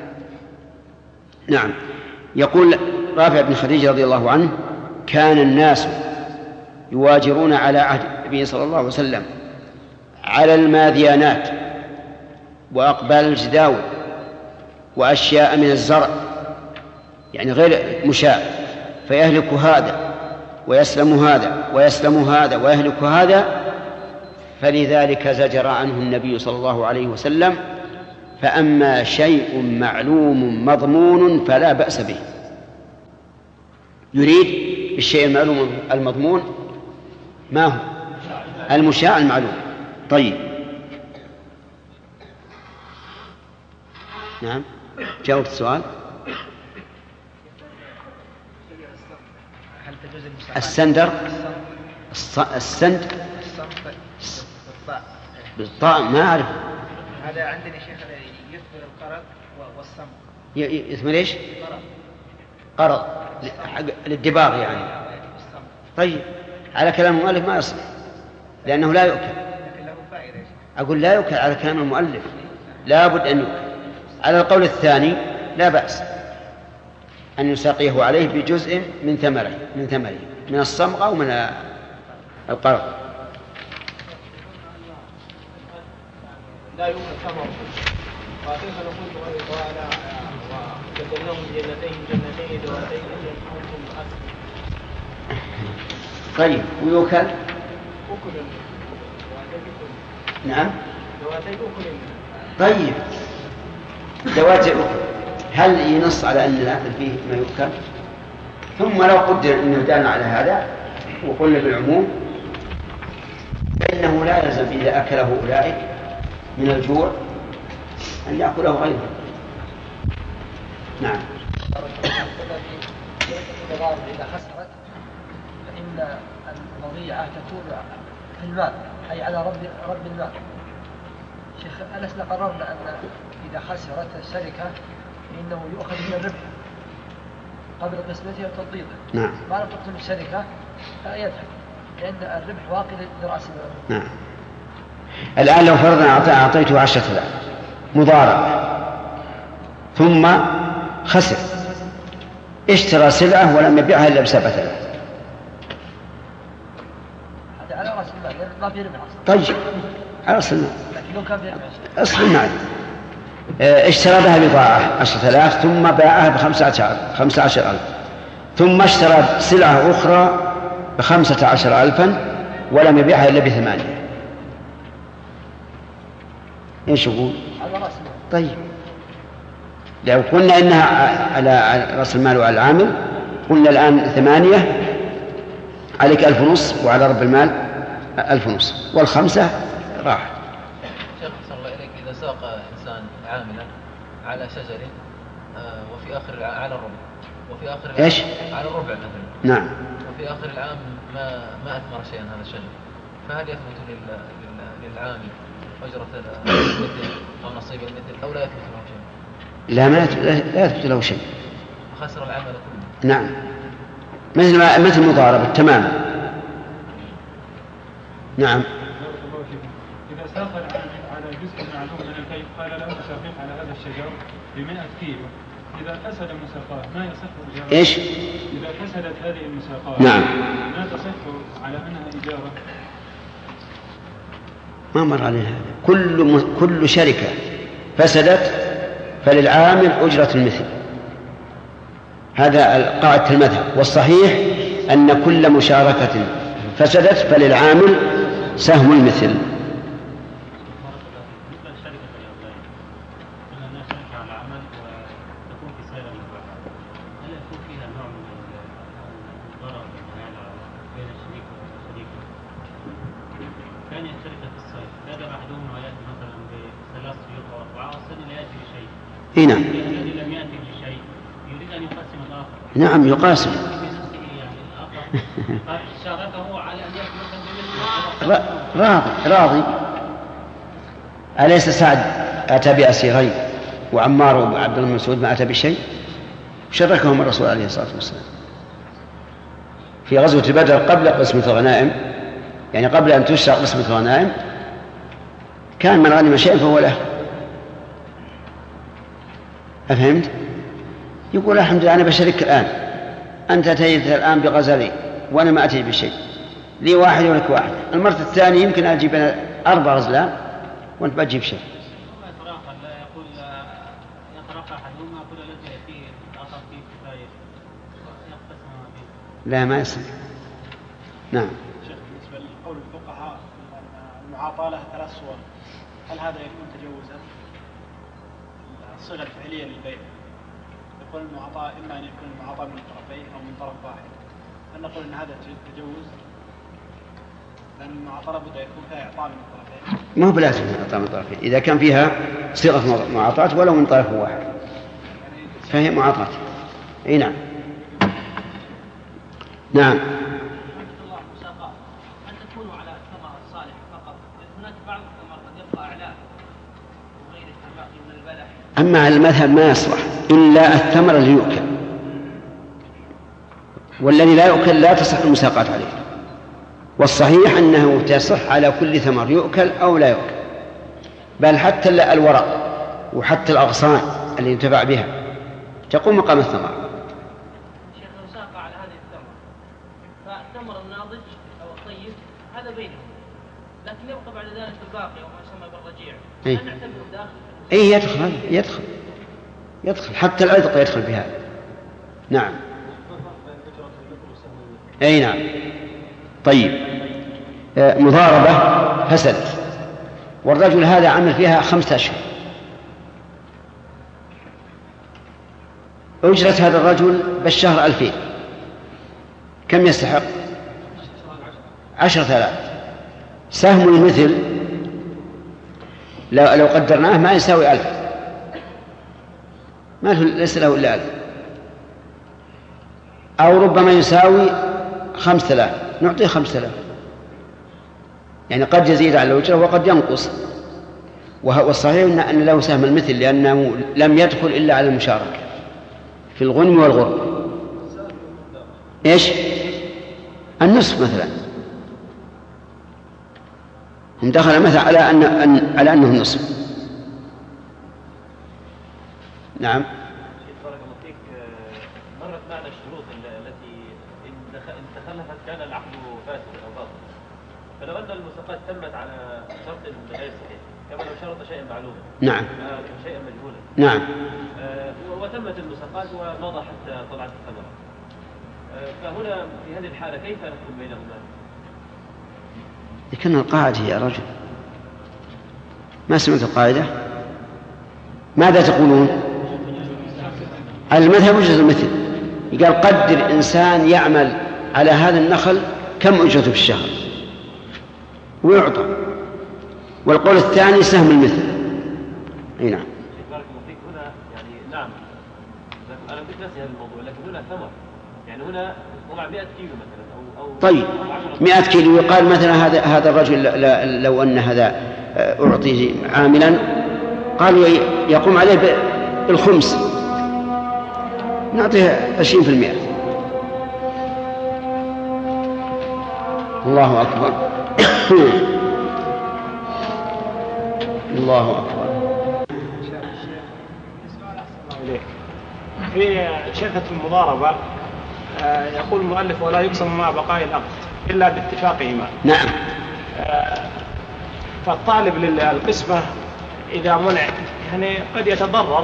نعم. يقول رافع بن خديج رضي الله عنه: كان الناس يواجرون على عهد النبي صلى الله عليه وسلم على الماذيانات وأقبال الجداول وأشياء من الزرع، يعني غير مشاة، فيهلك هذا ويسلم هذا ويسلم هذا ويهلك هذا، فلذلك زجر عنه النبي صلى الله عليه وسلم: فأما شيء معلوم مضمون فلا بأس به. يريد الشيء المعلوم المضمون ما هو؟ المشاع المعلوم. طيب، نعم، جاوبت السؤال. السندر، السند بالطاء ما أعرف. هذا عندنا شيخ يثمر القرض والصمت. يثمر ايش؟ قرض للدباغ يعني. طيب، على كلام المؤلف ما يصح لأنه لا يؤكل. أقول لا يؤكل على كلام المؤلف، لا بد أن يؤكل. على القول الثاني لا بأس أن يساقيه عليه بجزء من ثمره من الصمغ أو من القرض. لا يؤكل ثمره. وكيف نقول غير ضالة وجدناهم جنتين ذواتين طيب، ويؤكل؟ نعم. طيب، ذواتي أكل، هل ينص على أن لا فيه ما يؤكل؟ ثم لو قدر أنه دانا على هذا وقلنا بالعموم، فإنه لا يلزم إذا أكله أولئك من الجوع أن يأكله غيره. نعم. إذا خسرت فإن الوضيعة تكون في المال، أي على رب المال. شيخ ألسنا قررنا أن إذا خسرت الشركة فإنه يؤخذ من الربح قبل قسمتها وتضييقه. نعم. ما لم تقسم الشركة فلا يدفع، لأن الربح واقع لرأس المال. نعم. الآن لو فرضنا أعطيته 10,000 مضارب ثم خسر، اشترى سلعة ولم يبيعها إلا ب7,000. هذا على رأس المال ما في ربح أصلا. طيب، على رأس المال. لكن لو كان في ربح أصل المال. اشترى بها بضاعة 10,000 ثم باعها ب15,000 ثم اشترى سلعة أخرى ب15,000 ولم يبيعها إلا ب8. ايش يقول؟ على رأس المال. طيب، لو قلنا إنها على رأس المال وعلى العامل، قلنا الآن 8 عليك 1,500 وعلى رب المال 1,500 وال5 راح. شيخ صلى الله إليك، إذا ساق إنسان عاملا على شجر وفي آخر على الربع وفي آخر العام إيش؟ على الربع مثلا. نعم. وفي آخر العام ما أثمر شيئا هذا الشجر، فهل يثبت للعامل أجرة المثل أو نصيب المثل أو لا يثبت له شيء؟ لا يثبت له شيء. خسر العمل كله. نعم، مثل مضاربة تماما. نعم. إذا ساق العامل على جزء معلوم من الكيف قال له ساقيك على هذا الشجر ب100 كيلو، إذا فسد المساقات ما يصح إجارة؟ إيش؟ إذا فسدت هذه المساقات نعم، ما تصح على أنها إجارة؟ ما مر علينا هذا. كل شركة فسدت فللعامل أجرة المثل، هذا قاعدة المذهب. والصحيح أن كل مشاركة فسدت فللعامل سهم المثل. نعم. الذي لم يأتي بشيء يريد أن يقسم الآخر. نعم، يقاسم. شاركه على أن يأتي راضي. أليس سعد أتى بأسيرين وعمار وعبد الله بن مسعود ما أتى بشيء؟ شاركهم الرسول عليه الصلاة والسلام في غزوة بدر قبل قسمة الغنائم، يعني قبل أن تشرع قسمة الغنائم كان من غنم شيء فهو له. أفهمت؟ يقول الحمد لله أنا بشارك الآن، أنت أتيت الآن بغزلين وأنا ما أتيت بشيء، لي واحد ولك واحد. المرة الثانية يمكن أجيب أنا 4 غزلان وأنت ما تجيب شيء. لا ما يصير. نعم. شيخ بالنسبة لقول الفقهاء المعاطاة لها 3 صور، هل هذا يكون تجوزا؟ الصيغة الفعلية للبيع يقول المعاطاة إما أن يكون المعاطاة من الطرفين أو من طرف واحد، هل نقول أن هذا تجوز؟ لأن المعاطاة لابد يكون فيها إعطاء من الطرفين. ما هو بلازم إعطاء من الطرفين، إذا كان فيها صيغة معاطاة ولو من طرف واحد فهي معاطاة. أي نعم. نعم. أن تكون على الثمر الصالح فقط، هناك بعض الثمر قد يبقى أعلاه وغيره كالباقي من البلح. أما على المذهب ما يصلح إلا الثمر اللي يؤكل، والذي لا يؤكل لا تصح المساقات عليه. والصحيح أنه تصح على كل ثمر يؤكل أو لا يؤكل، بل حتى الورق وحتى الأغصان اللي ينتفع بها تقوم مقام الثمر. فالتمر الناضج أو الطيب هذا بينهم، لكن يبقى بعد ذلك الباقي وما يسمى بالرجيع. هل نعتبره داخل؟ أي يدخل حتى العذق يدخل بهذا. نعم. أي نعم. طيب، مضاربة فسدت والرجل هذا عمل فيها 5 أشهر، أجرة هذا الرجل بالشهر 2000، كم يستحق؟ 10,000. سهم المثل لو قدرناه ما يساوي 1000، ما ليس له إلا 1000، أو ربما يساوي 5000، نعطيه 5000. يعني قد يزيد على الأجرة وقد ينقص. والصحيح أن له سهم المثل لأنه لم يدخل إلا على المشاركة في الغنم والغرم. إيش؟ النصف مثلا، هم دخل مثلا على أنه النصف. نعم. مرت معنا الشروط التي إن تخلفت كان العقد فاسد أو باطل، فلو أن المساقات تمت على شرط غير صحيح كما لو شرط شيئا معلوما. نعم. شيئا مجهولا. نعم. وتمت المساقات ومضى حتى طلعت الثمرة، فهنا في هذه الحالة كيف نحكم بينهما؟ لكن القاعدة يا رجل ما سمعت القاعدة؟ ماذا تقولون؟ على المذهب وجه المثل، قال قدر إنسان يعمل على هذا النخل كم أجرته في الشهر ويعطى. والقول الثاني سهم المثل. أي نعم. بارك الله فيك. هنا يعني نعم أنا كنت ناسي هذا الموضوع، لكن هنا ثمر، يعني هنا طلع 100 كيلو مثلا أو طيب 100 كيلو، يقال مثلا هذا الرجل لو أن هذا أعطيه عاملا قالوا يقوم عليه بالخمس، نعطيه 20%. الله أكبر. الله أكبر. في شركة المضاربة يقول المؤلف ولا يقسم مع بقاء العقد إلا باتفاقهما. نعم. فالطالب للقسمة إذا منع يعني قد يتضرر،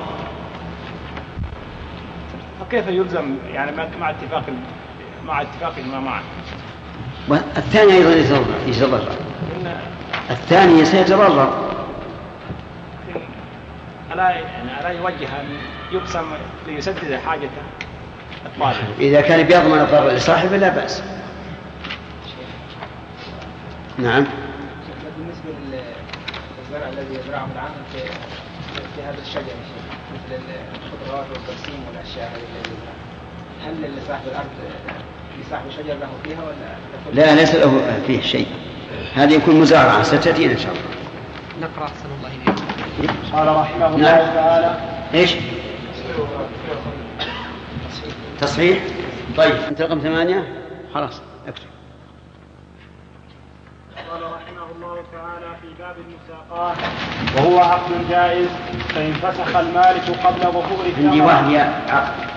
فكيف يلزم يعني مع اتفاقهما معا؟ والثاني أيضا يتضرر. الثاني سيتضرر. ألا يوجه أن يقسم ليسدد حاجته الطالب؟ إذا كان بيضمن الضرر لصاحبه لا بأس. نعم. بالنسبة للزرع الذي يزرعه العامل في هذا الشجر مثل الخضروات والبرسيم والأشياء التي يزرعها، هل لصاحب الأرض لصاحب الشجر له فيها ولا؟ لا، ليس له فيه شيء. هذه يكون مزارعة ستأتينا إن شاء الله. نقرأ أحسن الله إليك. قال رحمه الله تعالى. إيش؟ تصحيح. طيب أنت رقم 8 خلاص اكتب. قال رحمه رحمه الله تعالى في باب المساقات وهو عقد جائز فإن فسخ المالك قبل ظهور الثمرة. عندي وهي عقد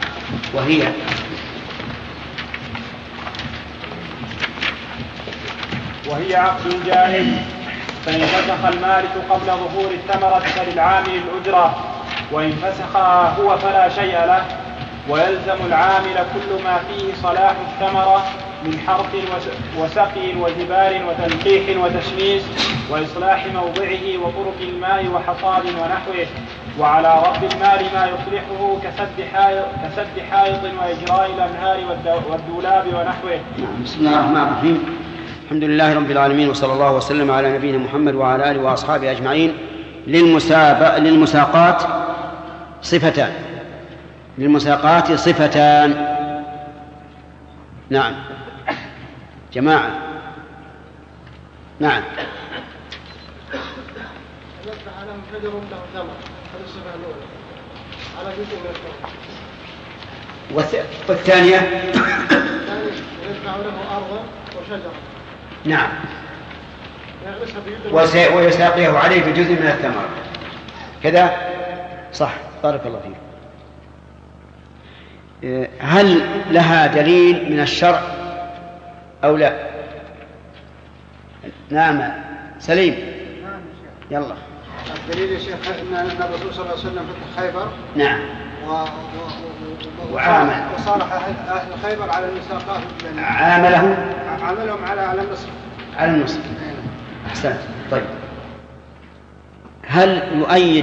وهي عقد جائز فإن فسخ المالك قبل ظهور الثمرة فللعامل الأجرة وإن فسخها هو فلا شيء له ويلزم العامل كل ما فيه صلاح الثمرة من حرث وسقي وجبال وتنقيح وتشميس وإصلاح موضعه وطرق الماء وحصاد ونحوه وعلى رب المال ما يصلحه كسد حائط وإجراء الأنهار والدولاب ونحوه. بسم الله الرحمن الرحيم. الحمد لله رب العالمين وصلى الله وسلم على نبينا محمد وعلى آله وأصحابه أجمعين. للمساقات صفتان. نعم جماعة. نعم. يفتح عليهم شجر له ثمر، هذه الصفة الأولى على جزء من الثمر. والثانية يفتح له أرضا وشجرا. نعم. ويساقيه عليه بجزء من الثمر كذا صح. بارك الله فيك. هل لها دليل من الشرع أو لا؟ نعم سليم. يلا. الدليل يا شيخ أن الرسول صلى الله عليه وسلم فتح خيبر. نعم. وصالح أهل خيبر على المساقات. عاملهم على النصف. على النصف. أحسنت. طيب هل يؤيد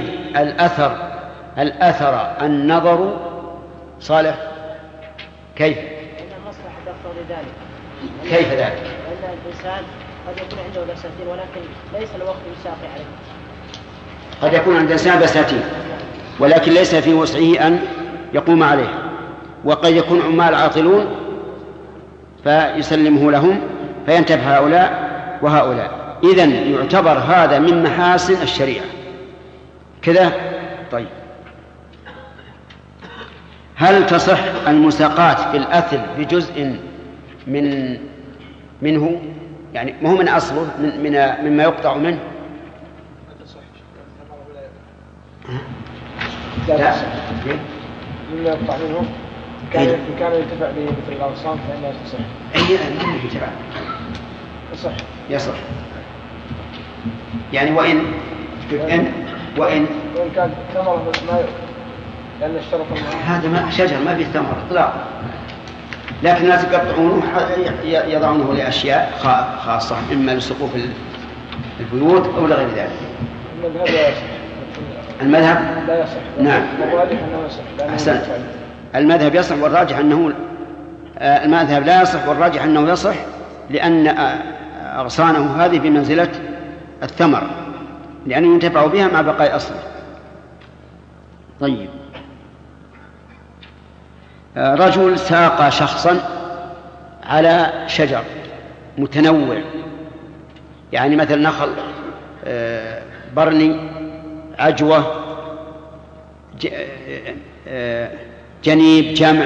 الأثر النظر صالح؟ كيف؟ لأن المصلحة تقتضي ذلك. كيف ذلك؟ لأن الإنسان قد يكون عنده بساتين ولكن ليس الوقت يساقي عليه. قد يكون عند الإنسان بساتين ولكن ليس في وسعه أن يقوم عليه، وقد يكون عمال عاطلون فيسلمه لهم فينتبه هؤلاء وهؤلاء. إذن يعتبر هذا من محاسن الشريعة كذا. طيب هل تصح المساقات في الأثل بجزء منه يعني ما هو من أصله مما يقطع منه؟ لا مما يقطع منه كان ينتفع به مثل الأغصان فإنها تصح. أي ينتفع يصح يعني وإن كان ثمرة ما لأن الشرط هذا ما شجر ما بالثمر إطلاقا، لكن الناس يقطعونه يضعونه لأشياء خاصة إما لسقوف البيوت أو لغير ذلك. المذهب لا يصح. المذهب لا يصح. نعم. والراجح أنه يصح. أحسنت. المذهب يصح والراجح أنه المذهب لا يصح والراجح أنه يصح لأن أغصانه هذه بمنزلة الثمر لأنه ينتفع بها مع بقاء أصله. طيب رجل ساق شخصا على شجر متنوع يعني مثل نخل برني عجوة جنيب جمع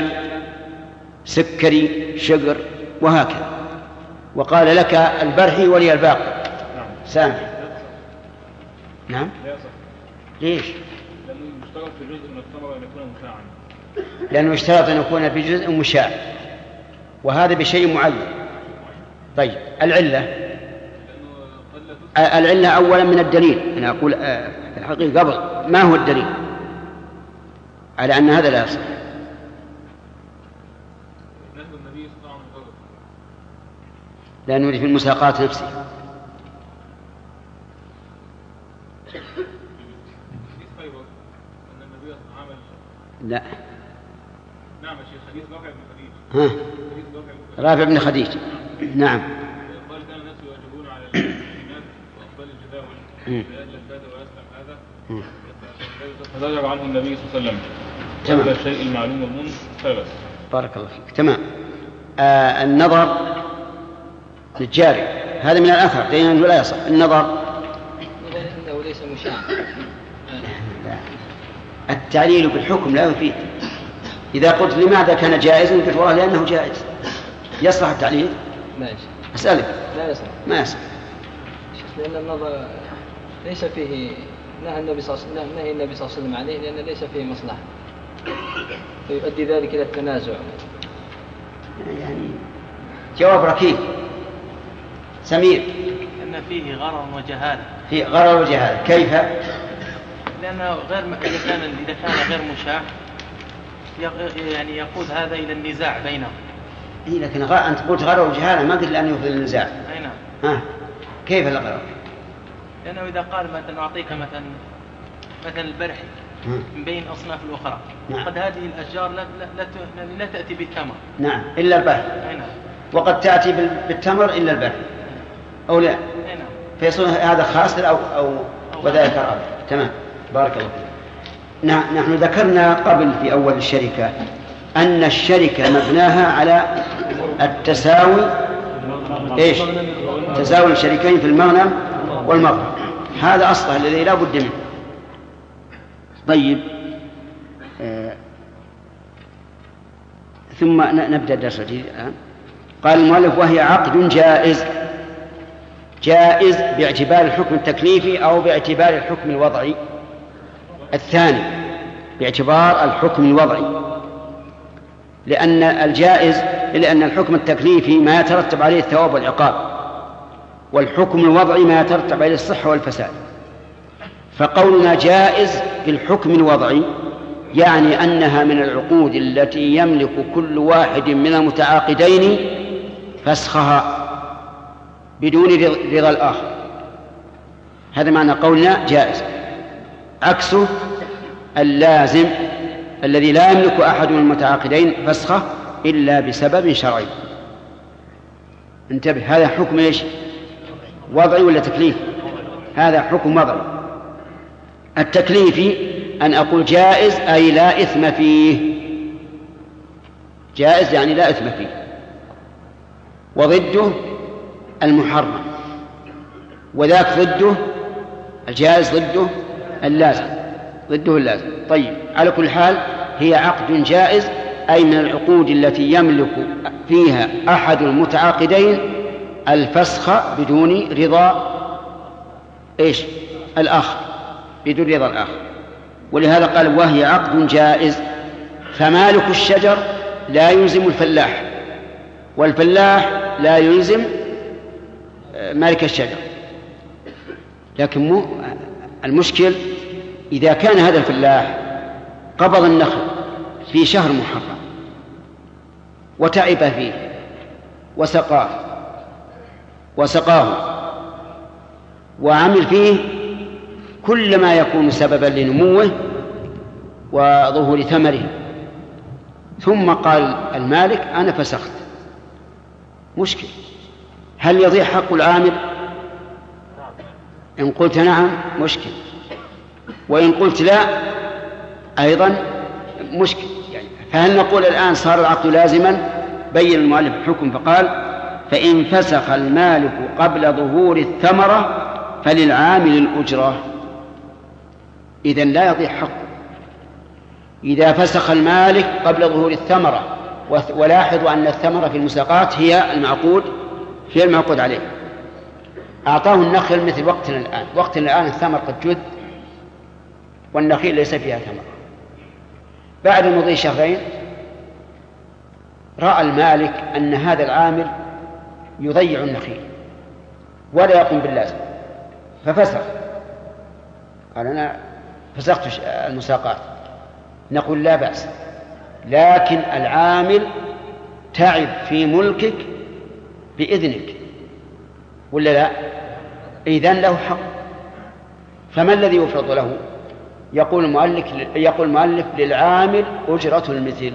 سكري شجر وهكذا، وقال لك البرحي ولي الباقي سامح. نعم. ليش؟ لأنه يشترط في جزء من الثمرة أن يكون مشاعا. لأنه يشترط أن يكون بجزء مشاع وهذا بشيء معين. طيب العلة أولا من الدليل. أنا أقول في الحقيقة قبل ما هو الدليل على أن هذا لا يصح؟ لا نريد في المساقات نفسه. لا. نعم يا شيخ. حديث رافع بن خديج. رافع بن خديج. نعم. قال كان الناس يواجبون على الإيمان وأقبال الجداول لأجل الزاد ويسلم هذا فزجر عنه النبي صلى الله عليه وسلم. تمام. الشيء المعلوم المنس فبس. بارك الله فيك. تمام. النظر للجاري هذا من الأثر لأنه لا يصح. النظر إنه ليس مشاع. التعليل بالحكم لا يفيد. إذا قلت لماذا كان جائزا قلت والله لأنه جائز. يصلح التعليل؟ لا يصح. أسألك. لا يصح. ما يصح. لأن النظر ليس فيه نهى النبي صلى الله عليه وسلم عليه، لأن ليس فيه مصلحة فيؤدي ذلك إلى التنازع. يعني جواب ركيب. سمير. أن فيه غرر وجهالة. فيه غرر وجهالة، كيف؟ لأنه إذا كان غير مشاع يعني يقود هذا إلى النزاع بينهم. إيه لكن أنت قلت غرر وجهالة ما قلت لأن يفضل النزاع. أي نعم. كيف الغرر؟ لأنه إذا قال مثلا أعطيك مثلا البرحي من بين أصناف الأخرى، نعم. قد هذه الأشجار لا تأتي بالثمر. نعم إلا البرحي. نعم. وقد تأتي بالتمر إلا البرحي أو لا. نعم. فيصير هذا خاص أو وذلك رابع. تمام. بارك الله فيك. نحن ذكرنا قبل في أول الشركة أن الشركة مبناها على التساوي. إيش؟ تساوي الشريكين في المغنم والمغنم، هذا أصله الذي لا بد منه. طيب ثم نبدأ الدرس الجديد الآن. قال المؤلف: وهي عقد جائز باعتبار الحكم التكليفي أو باعتبار الحكم الوضعي. الثاني باعتبار الحكم الوضعي، لأن الحكم التكليفي ما يترتب عليه الثواب والعقاب، والحكم الوضعي ما يترتب عليه الصحة والفساد. فقولنا جائز بالحكم الوضعي يعني أنها من العقود التي يملك كل واحد من المتعاقدين فسخها بدون رضا الآخر. هذا معنى قولنا جائز. عكسه اللازم الذي لا يملك أحد من المتعاقدين فسخه إلا بسبب شرعي. انتبه، هذا حكم إيش؟ وضعي ولا تكليف؟ هذا حكم وضعي. التكليفي أن أقول جائز أي لا إثم فيه، جائز يعني لا إثم فيه. وضده المحرم، وذاك ضده الجائز، ضده اللازم. طيب، على كل حال هي عقد جائز أي من العقود التي يملك فيها أحد المتعاقدين الفسخ بدون رضا إيش؟ الآخر، بدون رضا الآخر. ولهذا قال: وهي عقد جائز. فمالك الشجر لا يلزم الفلاح، والفلاح لا يلزم مالك الشجر. لكن المشكل إذا كان هذا الفلاح قبض النخل في شهر محرم وتعب فيه وسقاه وعمل فيه كل ما يكون سببا لنموه وظهور ثمره، ثم قال المالك: أنا فسخت. مشكل، هل يضيع حق العامل؟ إن قلت نعم مشكل، وإن قلت لا أيضا مشكل. يعني فهل نقول الآن صار العقد لازما؟ بين المؤلف الحكم فقال: فإن فسخ المالك قبل ظهور الثمرة فللعامل الأجرة. إذن لا يضيع حقه إذا فسخ المالك قبل ظهور الثمرة. ولاحظوا أن الثمرة في المساقات هي المعقود عليه. أعطاه النخل مثل وقتنا الآن الثمر قد جد والنخيل ليس فيها ثمر. بعد مضي شهرين رأى المالك أن هذا العامل يضيع النخيل ولا يقوم باللازم ففسخ. قال: أنا فسخت المساقات. نقول: لا بأس، لكن العامل تعب في ملكك بإذنك ولا لا؟ إذن له حق. فما الذي يفرض له؟ يقول المؤلف: للعامل أجرة المثل.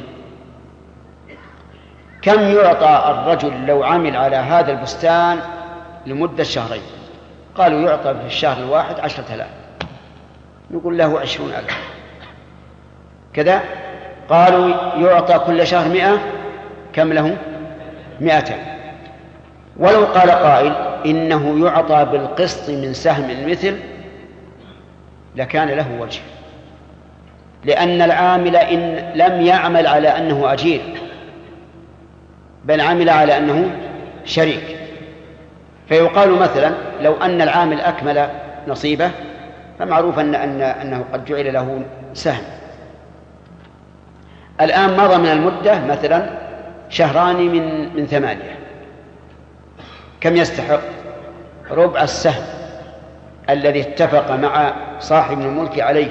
كم يعطى الرجل لو عمل على هذا البستان لمدة شهرين؟ قالوا يعطى في الشهر الواحد 10,000. نقول له 20,000 كذا. قالوا يعطى كل شهر 100. كم له؟ 200. ولو قال قائل إنه يعطى بالقسط من سهم المثل لكان له وجه، لأن العامل إن لم يعمل على أنه أجير بل عمل على أنه شريك، فيقال مثلا لو أن العامل أكمل نصيبه فمعروف أنه قد جعل له سهم. الآن مضى من المدة مثلا 2 شهران من 8، كم يستحق؟ ربع السهم الذي اتفق مع صاحب الملك عليه.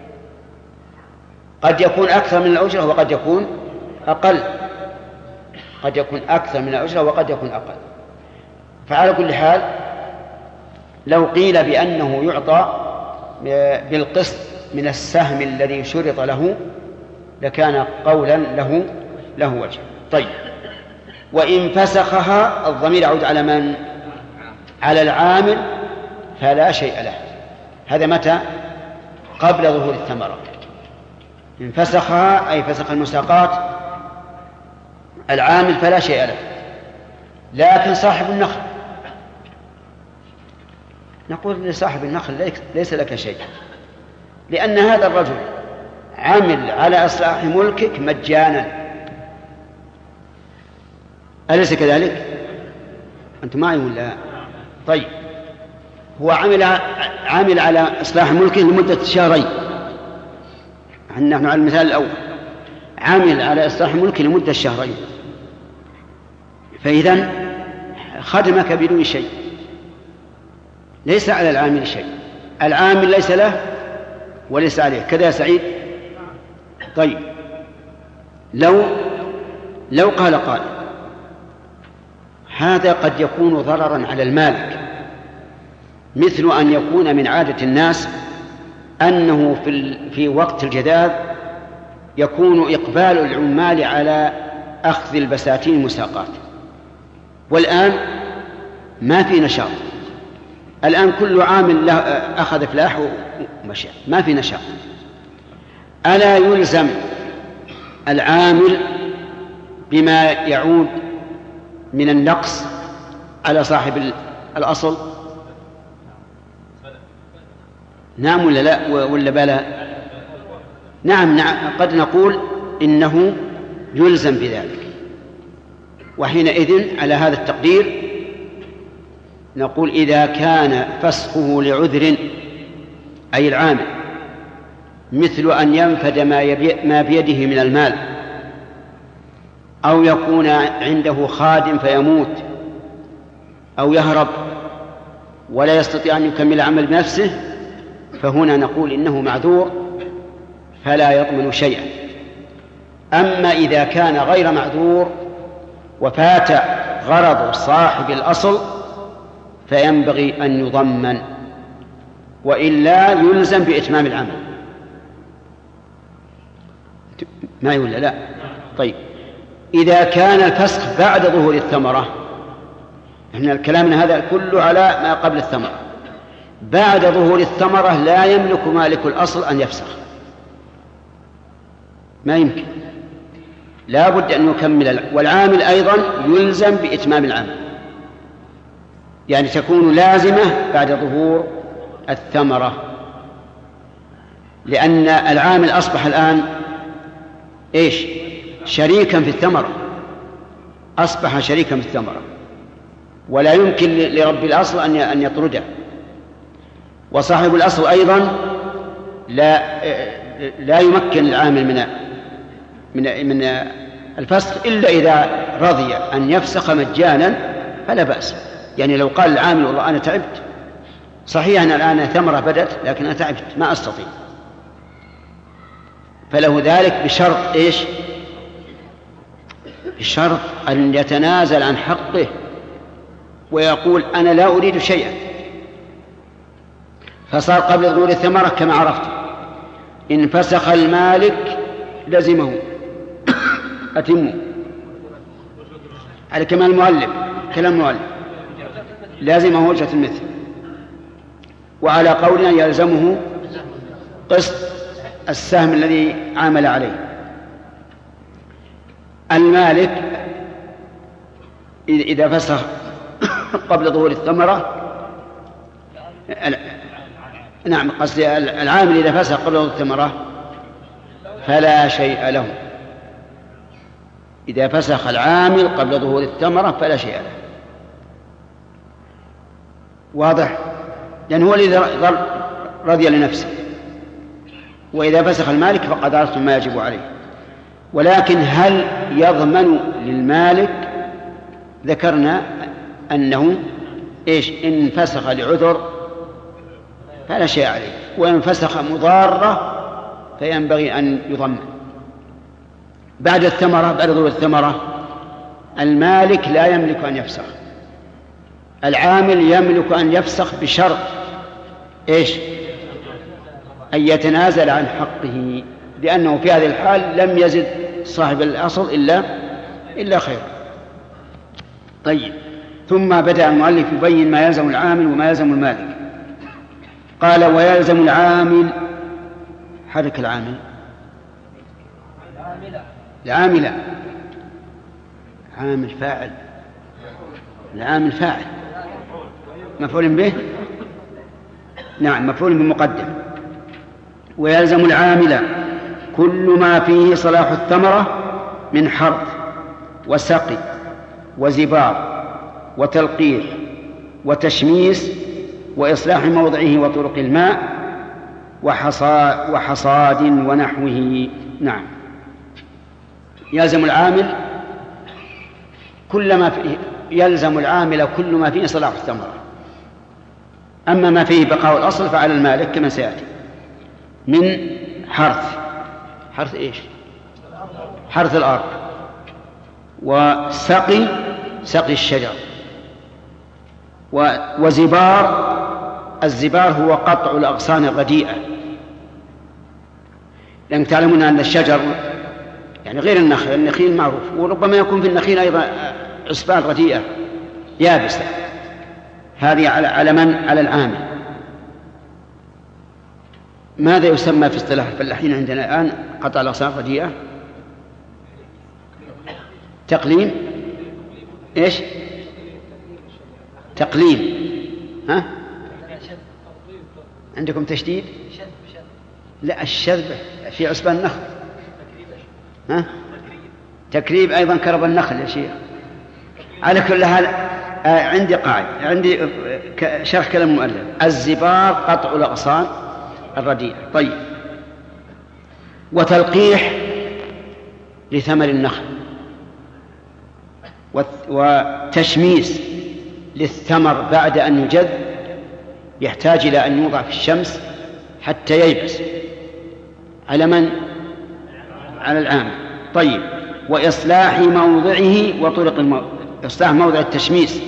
قد يكون أكثر من الأجرة وقد يكون أقل، قد يكون أكثر من الأجرة وقد يكون أقل. فعلى كل حال لو قيل بأنه يعطى بالقسط من السهم الذي شرط له لكان قولا له وجه. طيب، وإن فسخها، الضمير يعود على من؟ على العامل، فلا شيء له. هذا متى؟ قبل ظهور الثمرة. إن فسخها أي فسخ المساقات العامل فلا شيء له. لكن صاحب النخل، نقول لصاحب النخل ليس لك شيء، لأن هذا الرجل عمل على إصلاح ملكك مجانا، أليس كذلك؟ أنتم معي ولا؟ طيب، هو عمل على إصلاح ملكه لمدة 2 شهرين. نحن على المثال الأول، عمل على إصلاح ملكه لمدة 2 شهرين، فإذن خدمك بدون شيء، ليس على العامل شيء، العامل ليس له وليس عليه. كذا يا سعيد؟ طيب، لو قال قائل هذا قد يكون ضررا على المالك، مثل أن يكون من عادة الناس أنه في وقت الجداد يكون إقبال العمال على أخذ البساتين المساقات، والآن ما في نشاط، الآن كل عامل أخذ فلاح ومشى، ما في نشاط. ألا يلزم العامل بما يعود من النقص على صاحب الأصل؟ نعم ولا لا ولا بلا؟ نعم، قد نقول إنه يلزم بذلك. وحينئذ على هذا التقدير نقول إذا كان فسخه لعذر، أي العامل، مثل أن ينفد ما بيده من المال، أو يكون عنده خادم فيموت، أو يهرب ولا يستطيع أن يكمل العمل بنفسه، فهنا نقول إنه معذور فلا يضمن شيئا. أما إذا كان غير معذور وفات غرض صاحب الأصل فينبغي أن يضمن، وإلا يلزم بإتمام العمل. ما ولا لا؟ طيب، إذا كان الفسخ بعد ظهور الثمرة، إحنا كلامنا هذا كله على ما قبل الثمرة، بعد ظهور الثمرة لا يملك مالك الأصل أن يفسخ، ما يمكن، لا بد أن يكمل. والعامل أيضا يلزم بإتمام العمل، يعني تكون لازمة بعد ظهور الثمرة، لأن العامل أصبح الآن إيش؟ شريكا في الثمرة، أصبح شريكا في الثمرة، ولا يمكن لرب الأصل أن يطرده. وصاحب الأصل أيضا لا يمكن العامل من الفسخ إلا إذا رضي أن يفسخ مجانا فلا بأس. يعني لو قال العامل والله أنا تعبت، صحيح أن الآن ثمرة بدت لكن أنا تعبت ما أستطيع، فله ذلك بشرط إيش؟ بشرط أن يتنازل عن حقه ويقول أنا لا أريد شيئا. فصار قبل ظهور الثمرة كما عرفت، إن فسخ المالك لزمه أتمه، على كما المؤلف كلام المؤلف لازمه وجهة المثل، وعلى قولنا يلزمه قسط السهم الذي عامل عليه. المالك إذا فسخ قبل ظهور الثمرة، نعم قصدي العامل إذا فسخ قبل ظهور الثمرة فلا شيء له. إذا فسخ العامل قبل ظهور الثمرة فلا شيء له. واضح؟ لأن هو الذي رضي لنفسه، وإذا فسخ المالك فقد عرفتم ما يجب عليه. ولكن هل يضمن للمالك؟ ذكرنا أنه إن فسخ لعذر فلا شيء عليه، وإن فسخ مضارة فينبغي أن يضمن. بعد الثمرة، بعد ظهور الثمرة، المالك لا يملك أن يفسخ، العامل يملك أن يفسخ بشرط أن يتنازل عن حقه، لأنه في هذه الحال لم يزد صاحب الأصل إلا خير. طيب، ثم بدأ المؤلف يبين ما يلزم العامل وما يلزم المالك. قال: ويلزم العامل، حرك العامل، العامل عامل فاعل، العامل فاعل مفعول به، نعم مفعول بمقدم. ويلزم العامل كل ما فيه صلاح الثمرة من حرث وسقي وزبار وتلقيح وتشميس وإصلاح موضعه وطرق الماء وحصاد ونحوه. نعم، يلزم العامل يلزم العامل كل ما فيه صلاح الثمرة. أما ما فيه بقاء الأصل فعلى المالك كما سيأتي، من حرث حرث الأرض، وسقي الشجر، وزبار، الزبار هو قطع الأغصان الرديئة، لأنكم تعلمون أن الشجر يعني غير النخيل معروف، وربما يكون في النخيل أيضا عصبان رديئة يابسة، هذه على من؟ على العامل. ماذا يسمى في اصطلاح الفلاحين عندنا الآن قطع الأغصان الرديئة؟ تقليم. تقليم. ها؟ عندكم تشديد؟ لا، الشذب في عصبان النخل. ها؟ تكريب أيضا كرب النخل يا شيخ. على كل حال عندي قاعدة، عندي شرح كلام المؤلف: الزبار قطع الأغصان الرديئة. طيب، وتلقيح لثمر النخل، وتشميس للثمر بعد أن يجذ، يحتاج إلى أن يوضع في الشمس حتى ييبس، على من؟ على العامل. طيب، وإصلاح موضعه وطرق إصلاح موضع التشميس،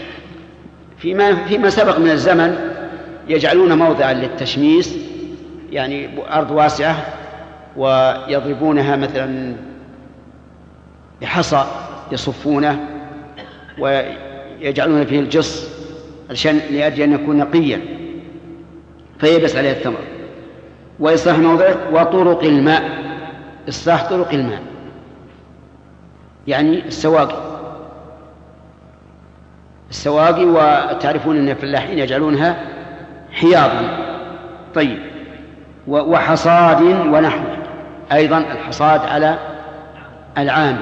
فيما سبق من الزمن يجعلون موضعا للتشميس، يعني أرض واسعة ويضربونها مثلا بحصى يصفونه ويجعلون فيه الجص لأجل أن يكون نقيا فيبس عليه الثمر. وإصلاح موضعه وطرق الماء، إصلاح طرق الماء يعني السواقي، وتعرفون أن الفلاحين يجعلونها حياضا. طيب، وحصاد ونحوه، أيضا الحصاد على العامل.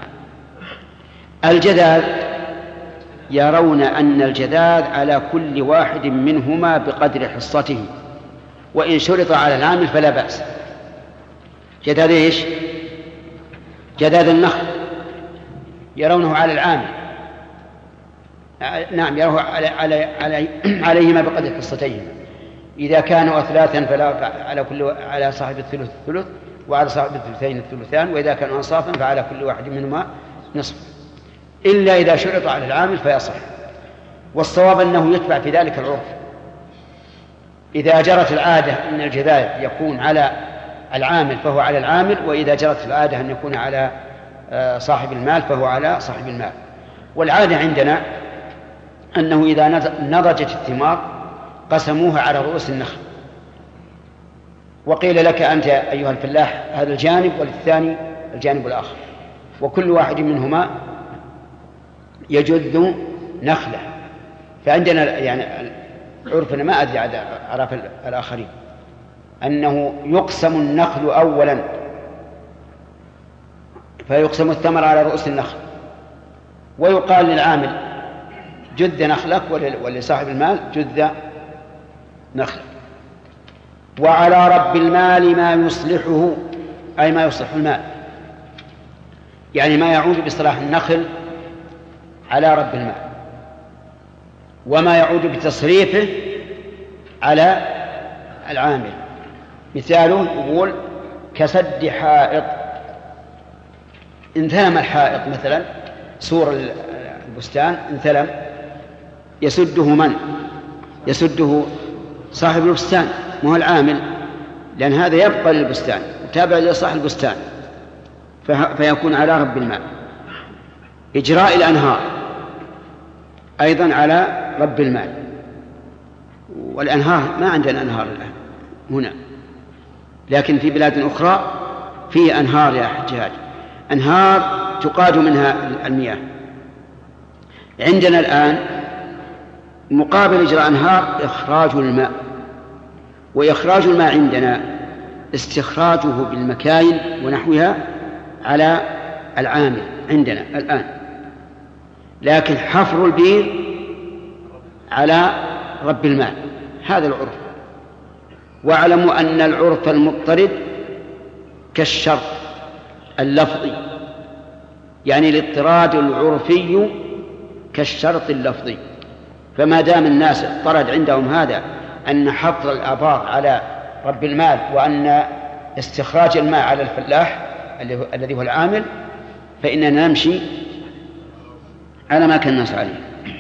الجذاذ، يرون أن الجذاذ على كل واحد منهما بقدر حصته، وإن شرط على العامل فلا بأس. جذاذ جذاذ النخل يرونه على العامل، نعم يرونه عليهما بقدر حصتيهما. إذا كانوا أثلاثا فلا على صاحب الثلث الثلث، وعلى صاحب الثلثين الثلثان، وإذا كانوا أنصافا فعلى كل واحد منهما نصف، إلا إذا شرط على العامل فيصح. والصواب أنه يتبع في ذلك العرف. إذا جرت العادة أن الجذاذ يكون على العامل فهو على العامل، وإذا جرت العادة أن يكون على صاحب المال فهو على صاحب المال. والعادة عندنا أنه إذا نضجت الثمار قسموها على رؤوس النخل، وقيل لك أنت أيها الفلاح هذا الجانب، وللثاني الجانب الآخر، وكل واحد منهما يجذ نخلة. فعندنا يعني عرفنا، ما أدري عرف الآخرين، أنه يقسم النخل أولا، فيقسم الثمر على رؤوس النخل، ويقال للعامل جذ نخلك، ولصاحب المال جذ نخلك. وعلى رب المال ما يصلحه، أي ما يصلح المال، يعني ما يعود بصلاح النخل على رب المال، وما يعود بتصريفه على العامل. مثاله يقول كسد حائط، انثلم الحائط مثلا، سور البستان انثلم، يسده من؟ يسده صاحب البستان، مو العامل، لأن هذا يبقى للبستان وتابع لصاحب البستان، فيكون على رب المال. إجراء الأنهار أيضا على رب المال، والأنهار ما عندنا أنهار الآن هنا، لكن في بلاد أخرى فيه أنهار يا حجاج، أنهار تقاد منها المياه. عندنا الآن مقابل إجراء أنهار إخراج الماء، وإخراج الماء عندنا استخراجه بالمكاين ونحوها على العامل عندنا الآن، لكن حفر البير على رب المال، هذا العرف. واعلموا أن العرف المضطرد كالشرط اللفظي، يعني الاضطراد العرفي كالشرط اللفظي. فما دام الناس اضطرد عندهم هذا أن حفر الآبار على رب المال، وأن استخراج الماء على الفلاح الذي هو العامل، فإننا نمشي على ما كان الناس عليه.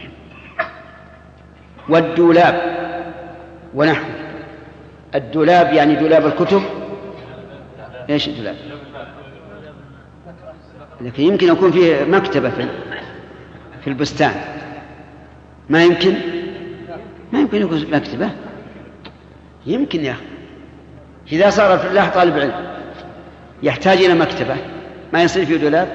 والدولاب ونحو الدولاب، يعني دولاب الكتب. ايش الدولاب؟ لكن يمكن يكون فيه مكتبة في البستان، ما يمكن يكون مكتبة، يمكن يا أخي. إذا صار الفلاح طالب علم يحتاج إلى مكتبة، ما يصير فيه دولاب.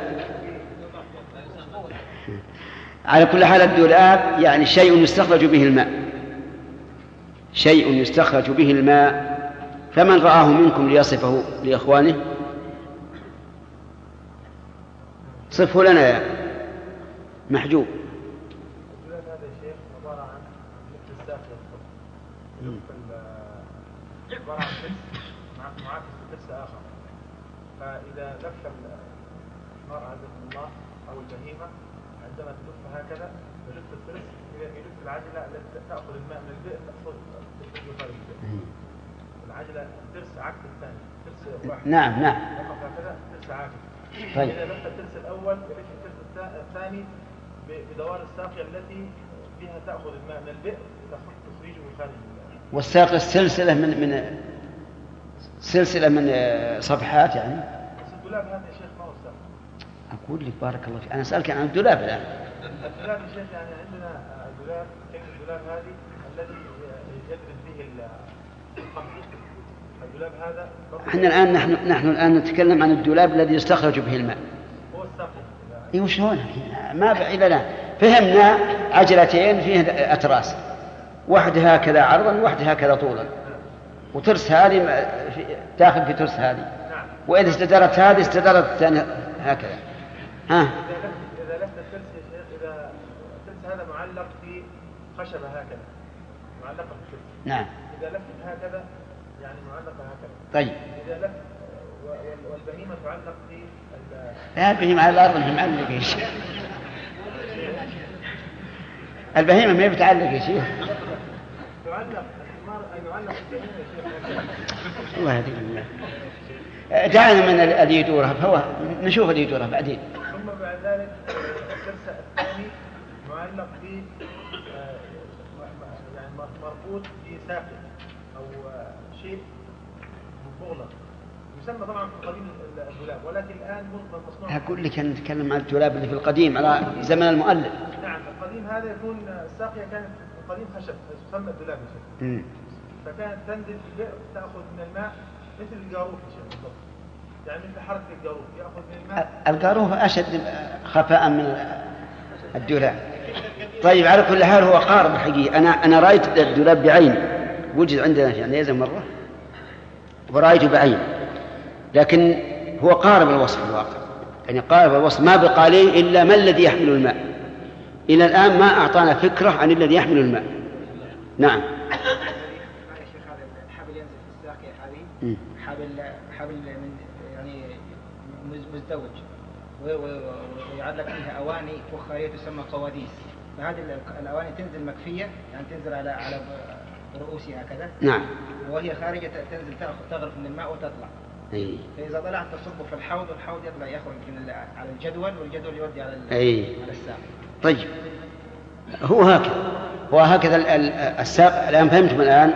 على كل حال الدولاب يعني شيء يستخرج به الماء، شيء يستخرج به الماء. فمن رآه منكم ليصفه لإخوانه صفه لنا يا محجوب. الدولاب هذا يا شيخ عبارة عن مثل الساقية، عبارة عن ترس معاكس لترس آخر، فإذا لف المرأة عزكم الله أو البهيمة عندما تلف هكذا يلف الترس، يلف العجلة التي تأخذ الماء من البئر تأخذ خارج البئر. العجلة ترس عكس الثاني، ترس واحد. نعم يقف هكذا ترس عاكس. طيب. إذا لف الترس الأول يلف الترس الثاني بدوار الساقية التي فيها تأخذ الماء من البئر تخرجه من خارج البئر. والساقية السلسلة من صفحات يعني. بس الدولاب هذا يا شيخ ما هو الساقية. أقول لك بارك الله فيك، أنا أسألك عن الدولاب الآن. الدولاب يا شيخ يعني عندنا دولاب، كيف الدولاب هذه الذي يدرس فيه القمح. الدولاب هذا احنا الآن نحن الآن نتكلم عن الدولاب الذي يستخرج به الماء. هو الساقية. إيه وشلون؟ ما بعيد الآن فهمنا عجلتين فيه أتراس، واحدة هكذا عرضا وواحدة هكذا طولا، وترس هذه داخل في ترس هذه، وإذا استدارت هذه استدارت الثانية هكذا. إذا لفت الترس يا شيخ، إذا الترس هذا معلق في خشبة هكذا، معلقة في الترس. نعم. إذا لفت هكذا يعني معلقة هكذا. طيب. إذا لفت والبهيمة تعلق في البهيمة على الأرض ما معلقة يا شيخ. البهيمة ما بتعلق يا شيخ. تعلق معلق البهيمة يا شيخ. الله يهديك الله. دعنا من الذي يدورها، فهو نشوف اللي يدورها بعدين. ثم بعد ذلك الترس الثاني معلق في يعني مربوط في ساقي أو شيء مغلق، يسمى طبعا في القديم الدولاب، ولكن الآن مصنوع. أقول لك أن نتكلم عن الدولاب اللي في القديم على زمن المؤلف. نعم القديم هذا يكون الساقية كانت في القديم خشب، تسمى الدولاب يا شيخ. فكانت تنزل في البئر تأخذ من الماء مثل الجاروف يا شيخ بالضبط، يعني مثل حركة الجاروف يأخذ من الماء. الجاروف أشد خفاء من الدولاب. طيب على كل حال هو قارب الحقيقة. أنا رأيت الدولاب بعيني، وجد عندنا في عنيزة مرة ورأيته بعيني، لكن هو قارب الوصف في الواقع، يعني قارب الوصف، ما بقى لي إلا ما الذي يحمل الماء. إلى الآن ما أعطانا فكرة عن الذي يحمل الماء. نعم. الحبل ينزل في الساق يا حبيب، حبل من يعني مزدوج ويعلق فيها أواني فخارية تسمى قواديس، فهذه الأواني تنزل مكفية، يعني تنزل على رؤوسها كذا. نعم. وهي خارجة تنزل تغرف من الماء وتطلع. فإذا طلعت تصب في الحوض، والحوض يطلع يخرج على الجدول، والجدول يودي على الساق. طيب هو هكذا الساق. الآن فهمتم الآن.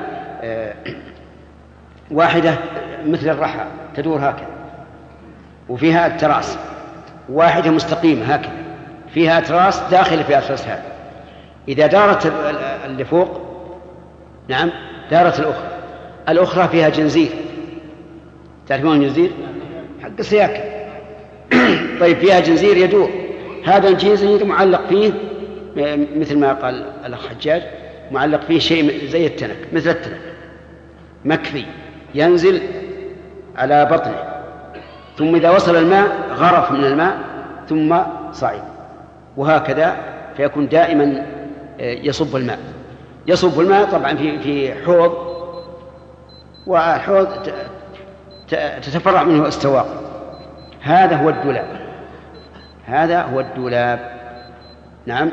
واحدة مثل الرحى تدور هكذا وفيها التراس، واحدة مستقيمة هكذا فيها أتراس داخل في أتراس هذا. إذا دارت اللي فوق، نعم، دارت الأخرى فيها جنزير. تعرفون الجنزير حق السياكة؟ طيب فيها جنزير يدور، هذا الجنزير معلق فيه مثل ما قال الأخ حجاج، معلق فيه شيء زي التنك، مثل التنك مكفي، ينزل على بطنه، ثم إذا وصل الماء غرف من الماء ثم صعد، وهكذا فيكون دائما يصب الماء طبعا في حوض، والحوض تتفرع منه استواق. هذا هو الدولاب. نعم.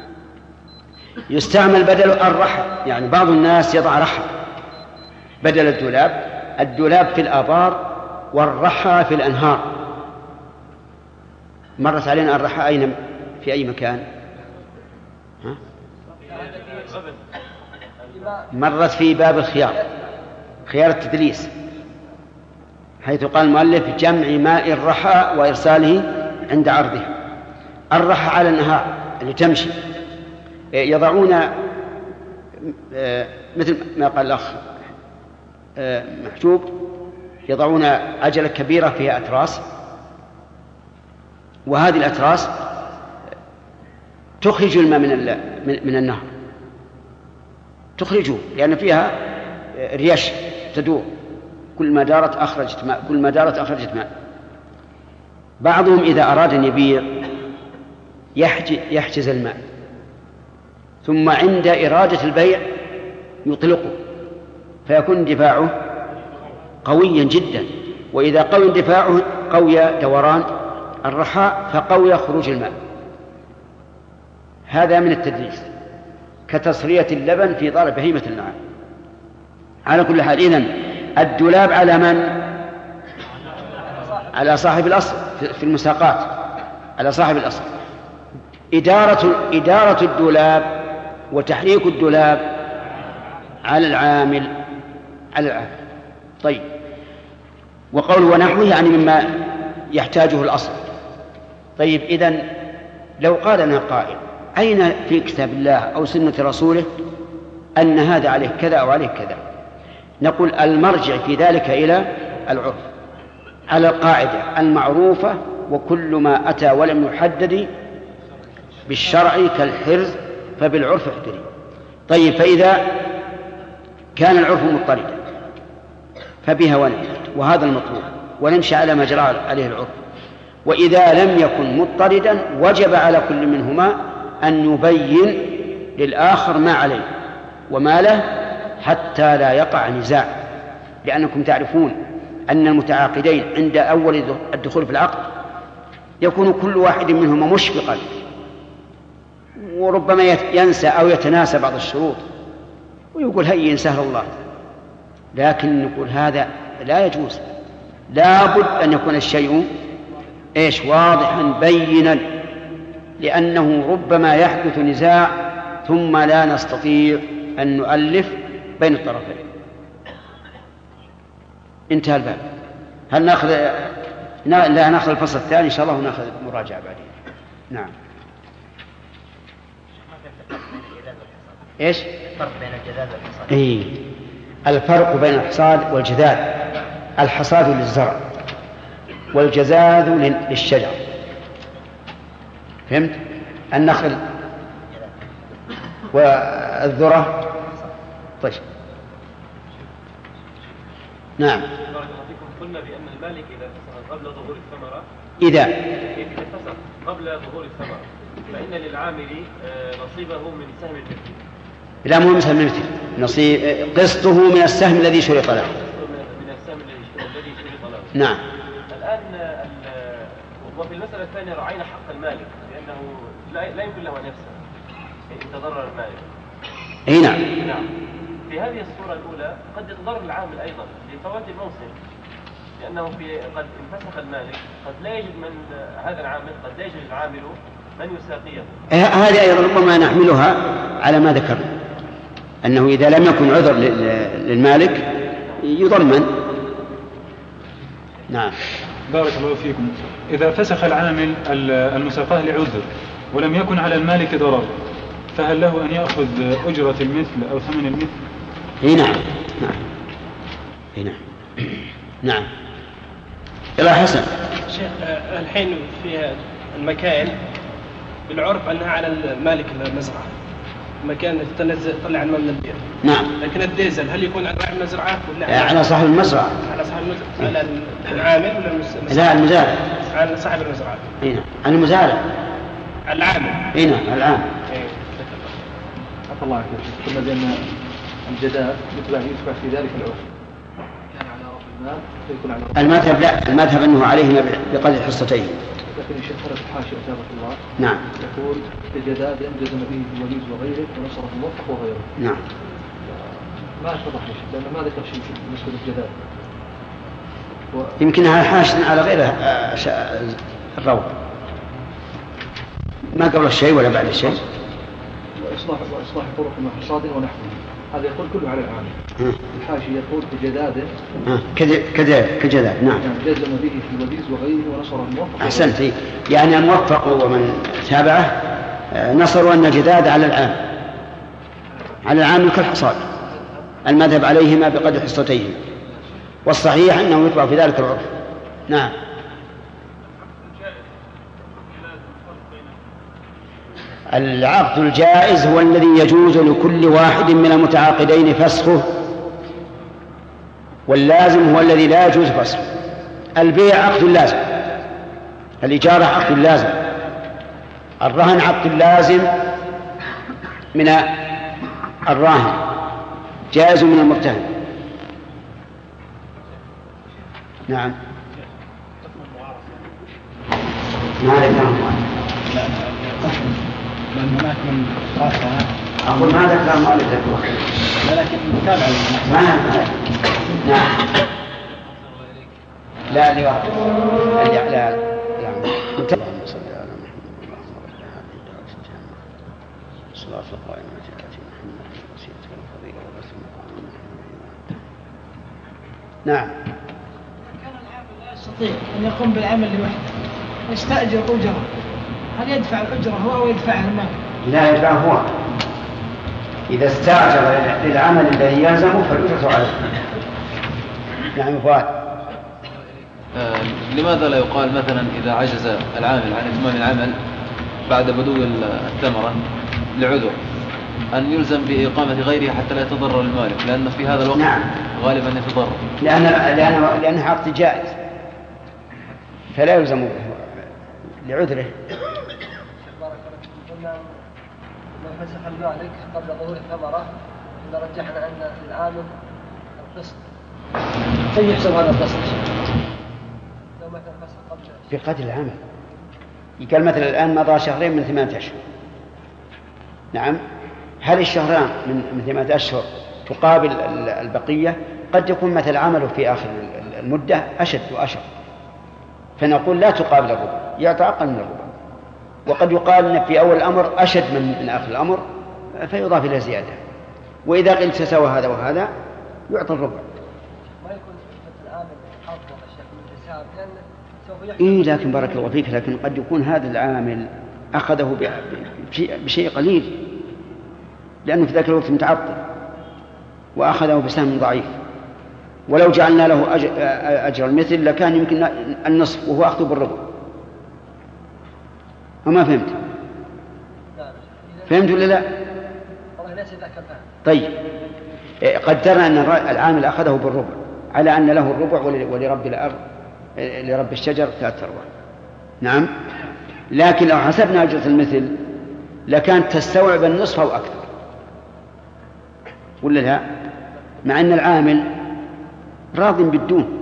يستعمل بدل الرحى، يعني بعض الناس يضع رحى بدل الدولاب في الآبار والرحى في الأنهار. مرت علينا الرحى أين في أي مكان؟ مرت في باب خيار التدليس، حيث قال المؤلف جمع ماء الرحى وإرساله عند عرضه. الرحى على النهار اللي تمشي، يضعون مثل ما قال الأخ محجوب، يضعون عجلة كبيرة فيها أتراس، وهذه الأتراس تخرج الماء من النهر، تخرجه لأن فيها ريش تدور، كل ما دارت أخرجت ماء. بعضهم إذا أراد أن يبيع يحجز الماء، ثم عند إرادة البيع يطلقه، فيكون اندفاعه قويا جدا، وإذا قوي اندفاعه قوي دوران الرحاء فقوي خروج الماء. هذا من التدليس كتصرية اللبن في ضرب بهيمة النعام. على كل حال، إذن الدولاب على من؟ على صاحب الأصل في المساقات، على صاحب الأصل. إدارة الدولاب وتحريك الدولاب على العامل. طيب، وقول ونحوه يعني مما يحتاجه الأصل. طيب، إذن لو قال لنا قائل أين في كتاب الله أو سنة رسوله أن هذا عليه كذا أو عليه كذا، نقول المرجع في ذلك إلى العرف، على القاعدة المعروفة: وكل ما أتى ولم يحدد بالشرع كالحرز فبالعرف احتري. طيب، فإذا كان العرف مضطردا فبها ونعمت، وهذا المطلوب، ونمشي على ما جرى عليه العرف. وإذا لم يكن مضطردا وجب على كل منهما أن يبين للآخر ما عليه وما له حتى لا يقع نزاع، لأنكم تعرفون أن المتعاقدين عند أول الدخول في العقد يكون كل واحد منهما مشفقا، وربما ينسى أو يتناسى بعض الشروط ويقول هيا سهل الله. لكن نقول هذا لا يجوز، لا بد أن يكون الشيء واضحا بينا، لأنه ربما يحدث نزاع ثم لا نستطيع أن نؤلف بين الطرفين. انتهى الباب. هل نأخذ الفصل الثاني إن شاء الله ونأخذ مراجعة بعدين. نعم. إيش؟ الفرق بين الجذاذ والحصاد. الفرق بين الحصاد والجذاذ: الحصاد للزرع والجذاذ للشجر. فهمت؟ النخل والذرة. طيب، نعم. قلنا بأن المالك إذا فسخ قبل ظهور الثمرة، إذا فسخ قبل ظهور الثمرة فإن للعامل نصيبه من سهم المثل. لا، مو من سهم المثل، نصيب قسطه من السهم الذي شرط له. من السهم الذي شرط له. نعم. الآن وفي المسألة الثانية رعينا حق المالك لأنه لا يمكن له أن يفسد إن تضرر المالك. أي نعم. نعم. في هذه الصورة الأولى قد يتضرر العامل أيضا لفوات الموسم، لأنه قد انفسخ المالك، قد لا يجد من هذا العامل، قد لا يجد العامل من يساقيه. هذه أيضا ربما نحملها على ما ذكرنا، أنه إذا لم يكن عذر للمالك يضمن. نعم. بارك الله فيكم. إذا فسخ العامل المساقاه لعذر ولم يكن على المالك ضرر، فهل له أن يأخذ أجرة المثل أو ثمن المثل؟ اي نعم. نعم. اي نعم. نعم. يلا حسن. شيخ، الحين في المكاين بالعرف أنها على المالك المزرعة، المكان تطلع الماء من البير. نعم. لكن الديزل هل يكون على راعي المزرعة ولا على صاحب المزرعة؟ على صاحب المزرعة، على العامل ولا المزارع؟ لا، المزارع. على صاحب المزرعة. اي نعم. على المزارع. على العامل. اي نعم، على العامل. عفى الله عنك. قلنا بأن الجداء يتبع في ذلك العرف، كان على رب المال فيكون على رب المذهب لا، المذهب أنه عليهما بقدر حصتين. لكن الشيخ فرد الحاشية أجابة الله. نعم. يقول الجداء بأن جزم به الوليد وغيره ونصره الموفق وغيره. نعم. ما اتضح لي شيء، لأنه ما ذكر شيء بالنسبة للجداء. يمكنها حاشية على غير الروض، ما قبل الشيء ولا بعد الشيء. وإصلاح طرق وحصاد ونحوه، هذا يقول كله على العامل. الحاشي يقول كجداده كجداد. نعم. يعني جزم به في الوديز وغيره ونصر الموفق. أحسنت. يعني الموفق ومن تابعه نصروا أن الجداد على العامل كالحصاد، المذهب عليهما بقدر حصتين، والصحيح أنه يتبع في ذلك العرف. نعم. العقد الجائز هو الذي يجوز لكل واحد من المتعاقدين فسخه، واللازم هو الذي لا يجوز فسخه. البيع عقد لازم، الإجارة عقد لازم، الرهن عقد لازم من الراهن، جائز من المرتهن. نعم. ما لأن هناك من قاسها أقول ما ذكر المؤلف لكن متابعة نعم. لا لوقت لا متابعة. صلاة القائمة نعم. كان العامل لا يستطيع أن يقوم بالعمل لوحده، يستأجر أجرة، هل يدفع الأجرة هو أو يدفعها المال؟ لا، يدفع هو. إذا استعجل للعمل الذي يلزمه فالأجرة عليه. نعم فؤاد. لماذا لا يقال مثلا إذا عجز العامل عن إتمام العمل بعد بدو الثمرة لعذر أن يلزم بإقامة غيره حتى لا يتضرر المالك، لأن في هذا الوقت نعم. غالبا يتضرر، لأنه عقد جائز فلا يلزم لعذره. قلنا لو فسخ المالك قبل ظهور الثمرة إن رجحنا أن العامل القسط، كيف يحسب هذا القسط؟ لو مثلا فسخ قبل بقدر العمل، يقال مثلا الآن مضى شهرين من 8 أشهر. نعم. هل الشهران من 8 أشهر تقابل البقية؟ قد يكون مثل عمله في آخر المدة أشد وأشد، فنقول لا تقابل الربع، يعطى أقل من الربع. وقد يقال إن في أول الأمر أشد من آخر الأمر فيضاف إلى زيادة، وإذا قيل تساوى هذا وهذا يعطى الربع. ما يكون مثل العامل حافظ الشيخ من الحساب، لأن سوف إيه لكن بارك الله فيك، لكن قد يكون هذا العامل أخذه بشيء قليل لأنه في ذاك الوقت متعطل وأخذه بسهم ضعيف، ولو جعلنا له أجر المثل لكان يمكن النصف وهو أخذه بالربع. وما فهمت؟ فهمت ولا لا؟ والله ليس ذاك الفهم. طيب قدرنا أن العامل أخذه بالربع على أن له الربع ولرب الأرض لرب الشجر 3 أرباع. نعم. لكن لو حسبنا أجرة المثل لكانت تستوعب النصف أو أكثر، ولا لا؟ مع أن العامل راض بالدون،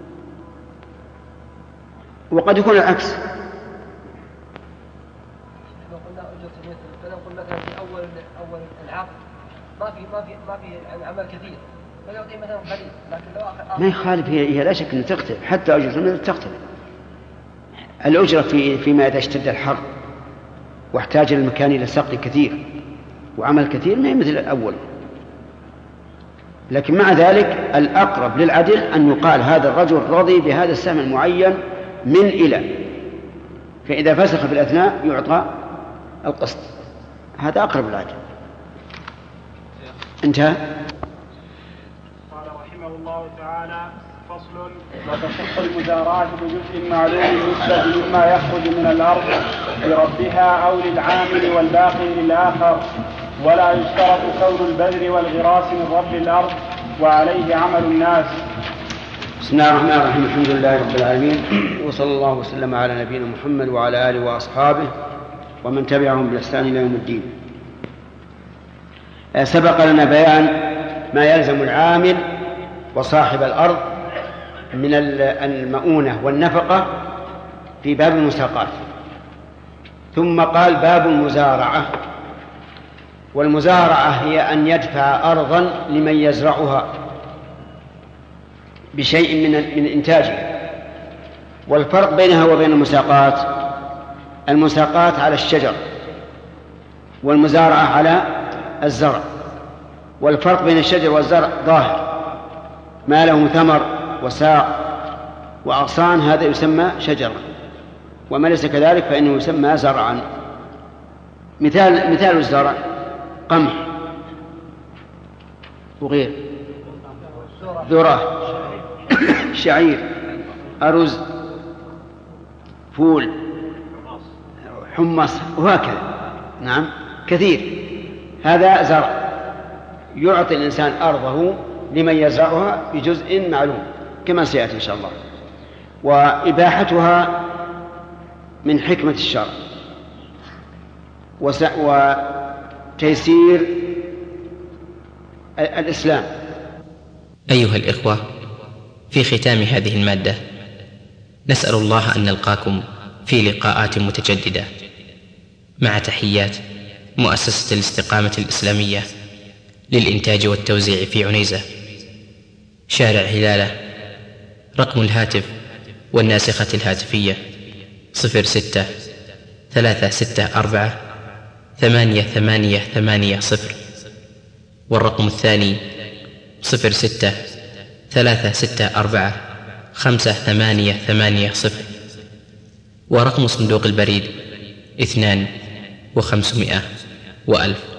وقد يكون العكس. لو قلنا أجرة المثل فنقول مثلا في أول العقد ما في عمل كثير فيعطي مثلا قليل، لكن لو ما يخالف، هي لا شك أن تختلف، حتى أجرة المثل تختلف. الأجرة فيما إذا اشتد الحر واحتاج المكان إلى سقي كثير وعمل كثير ما مثل الأول، لكن مع ذلك الأقرب للعدل أن يقال هذا الرجل رضي بهذا السهم المعين من إلى، فإذا فسخ في الأثناء يعطى القسط، هذا أقرب للعدل. انتهى. قال رحمه الله تعالى: فصل: وتصح المزارعة بجزء معلوم يسبب مما يخرج من الأرض لربها أو للعامل والباقي للآخر، ولا يشترط كون البذر والغراس من رب الأرض وعليه عمل الناس. بسم الله الرحمن الرحيم، الحمد لله رب العالمين، وصلى الله وسلم على نبينا محمد وعلى آله وأصحابه ومن تبعهم بإحسان إلى يوم الدين. سبق لنا بيان ما يلزم العامل وصاحب الأرض من المؤونة والنفقة في باب المساقات، ثم قال باب المزارعة. والمزارعة هي أن يدفع أرضا لمن يزرعها بشيء من إنتاجه. والفرق بينها وبين المساقات: المساقات على الشجر والمزارعة على الزرع، والفرق بين الشجر والزرع ظاهر، ما له ثمر وساق وأغصان هذا يسمى شجرا، وما ليس كذلك فإنه يسمى زرعا. مثال الزرع: قمح وغير، ذرة، شعير، أرز، فول، حمص، وهكذا. نعم، كثير. هذا زرع يعطي الإنسان أرضه لمن يزرعها بجزء معلوم كما سيأتي إن شاء الله. وإباحتها من حكمة الشرع وتيسير الإسلام. أيها الإخوة، في ختام هذه المادة نسأل الله أن نلقاكم في لقاءات متجددة، مع تحيات مؤسسة الاستقامة الإسلامية للإنتاج والتوزيع في عنيزة، شارع هلالة. رقم الهاتف والناسخة الهاتفية 06-364-8880، والرقم الثاني 06-364-5880، ورقم صندوق البريد 2500 و1000.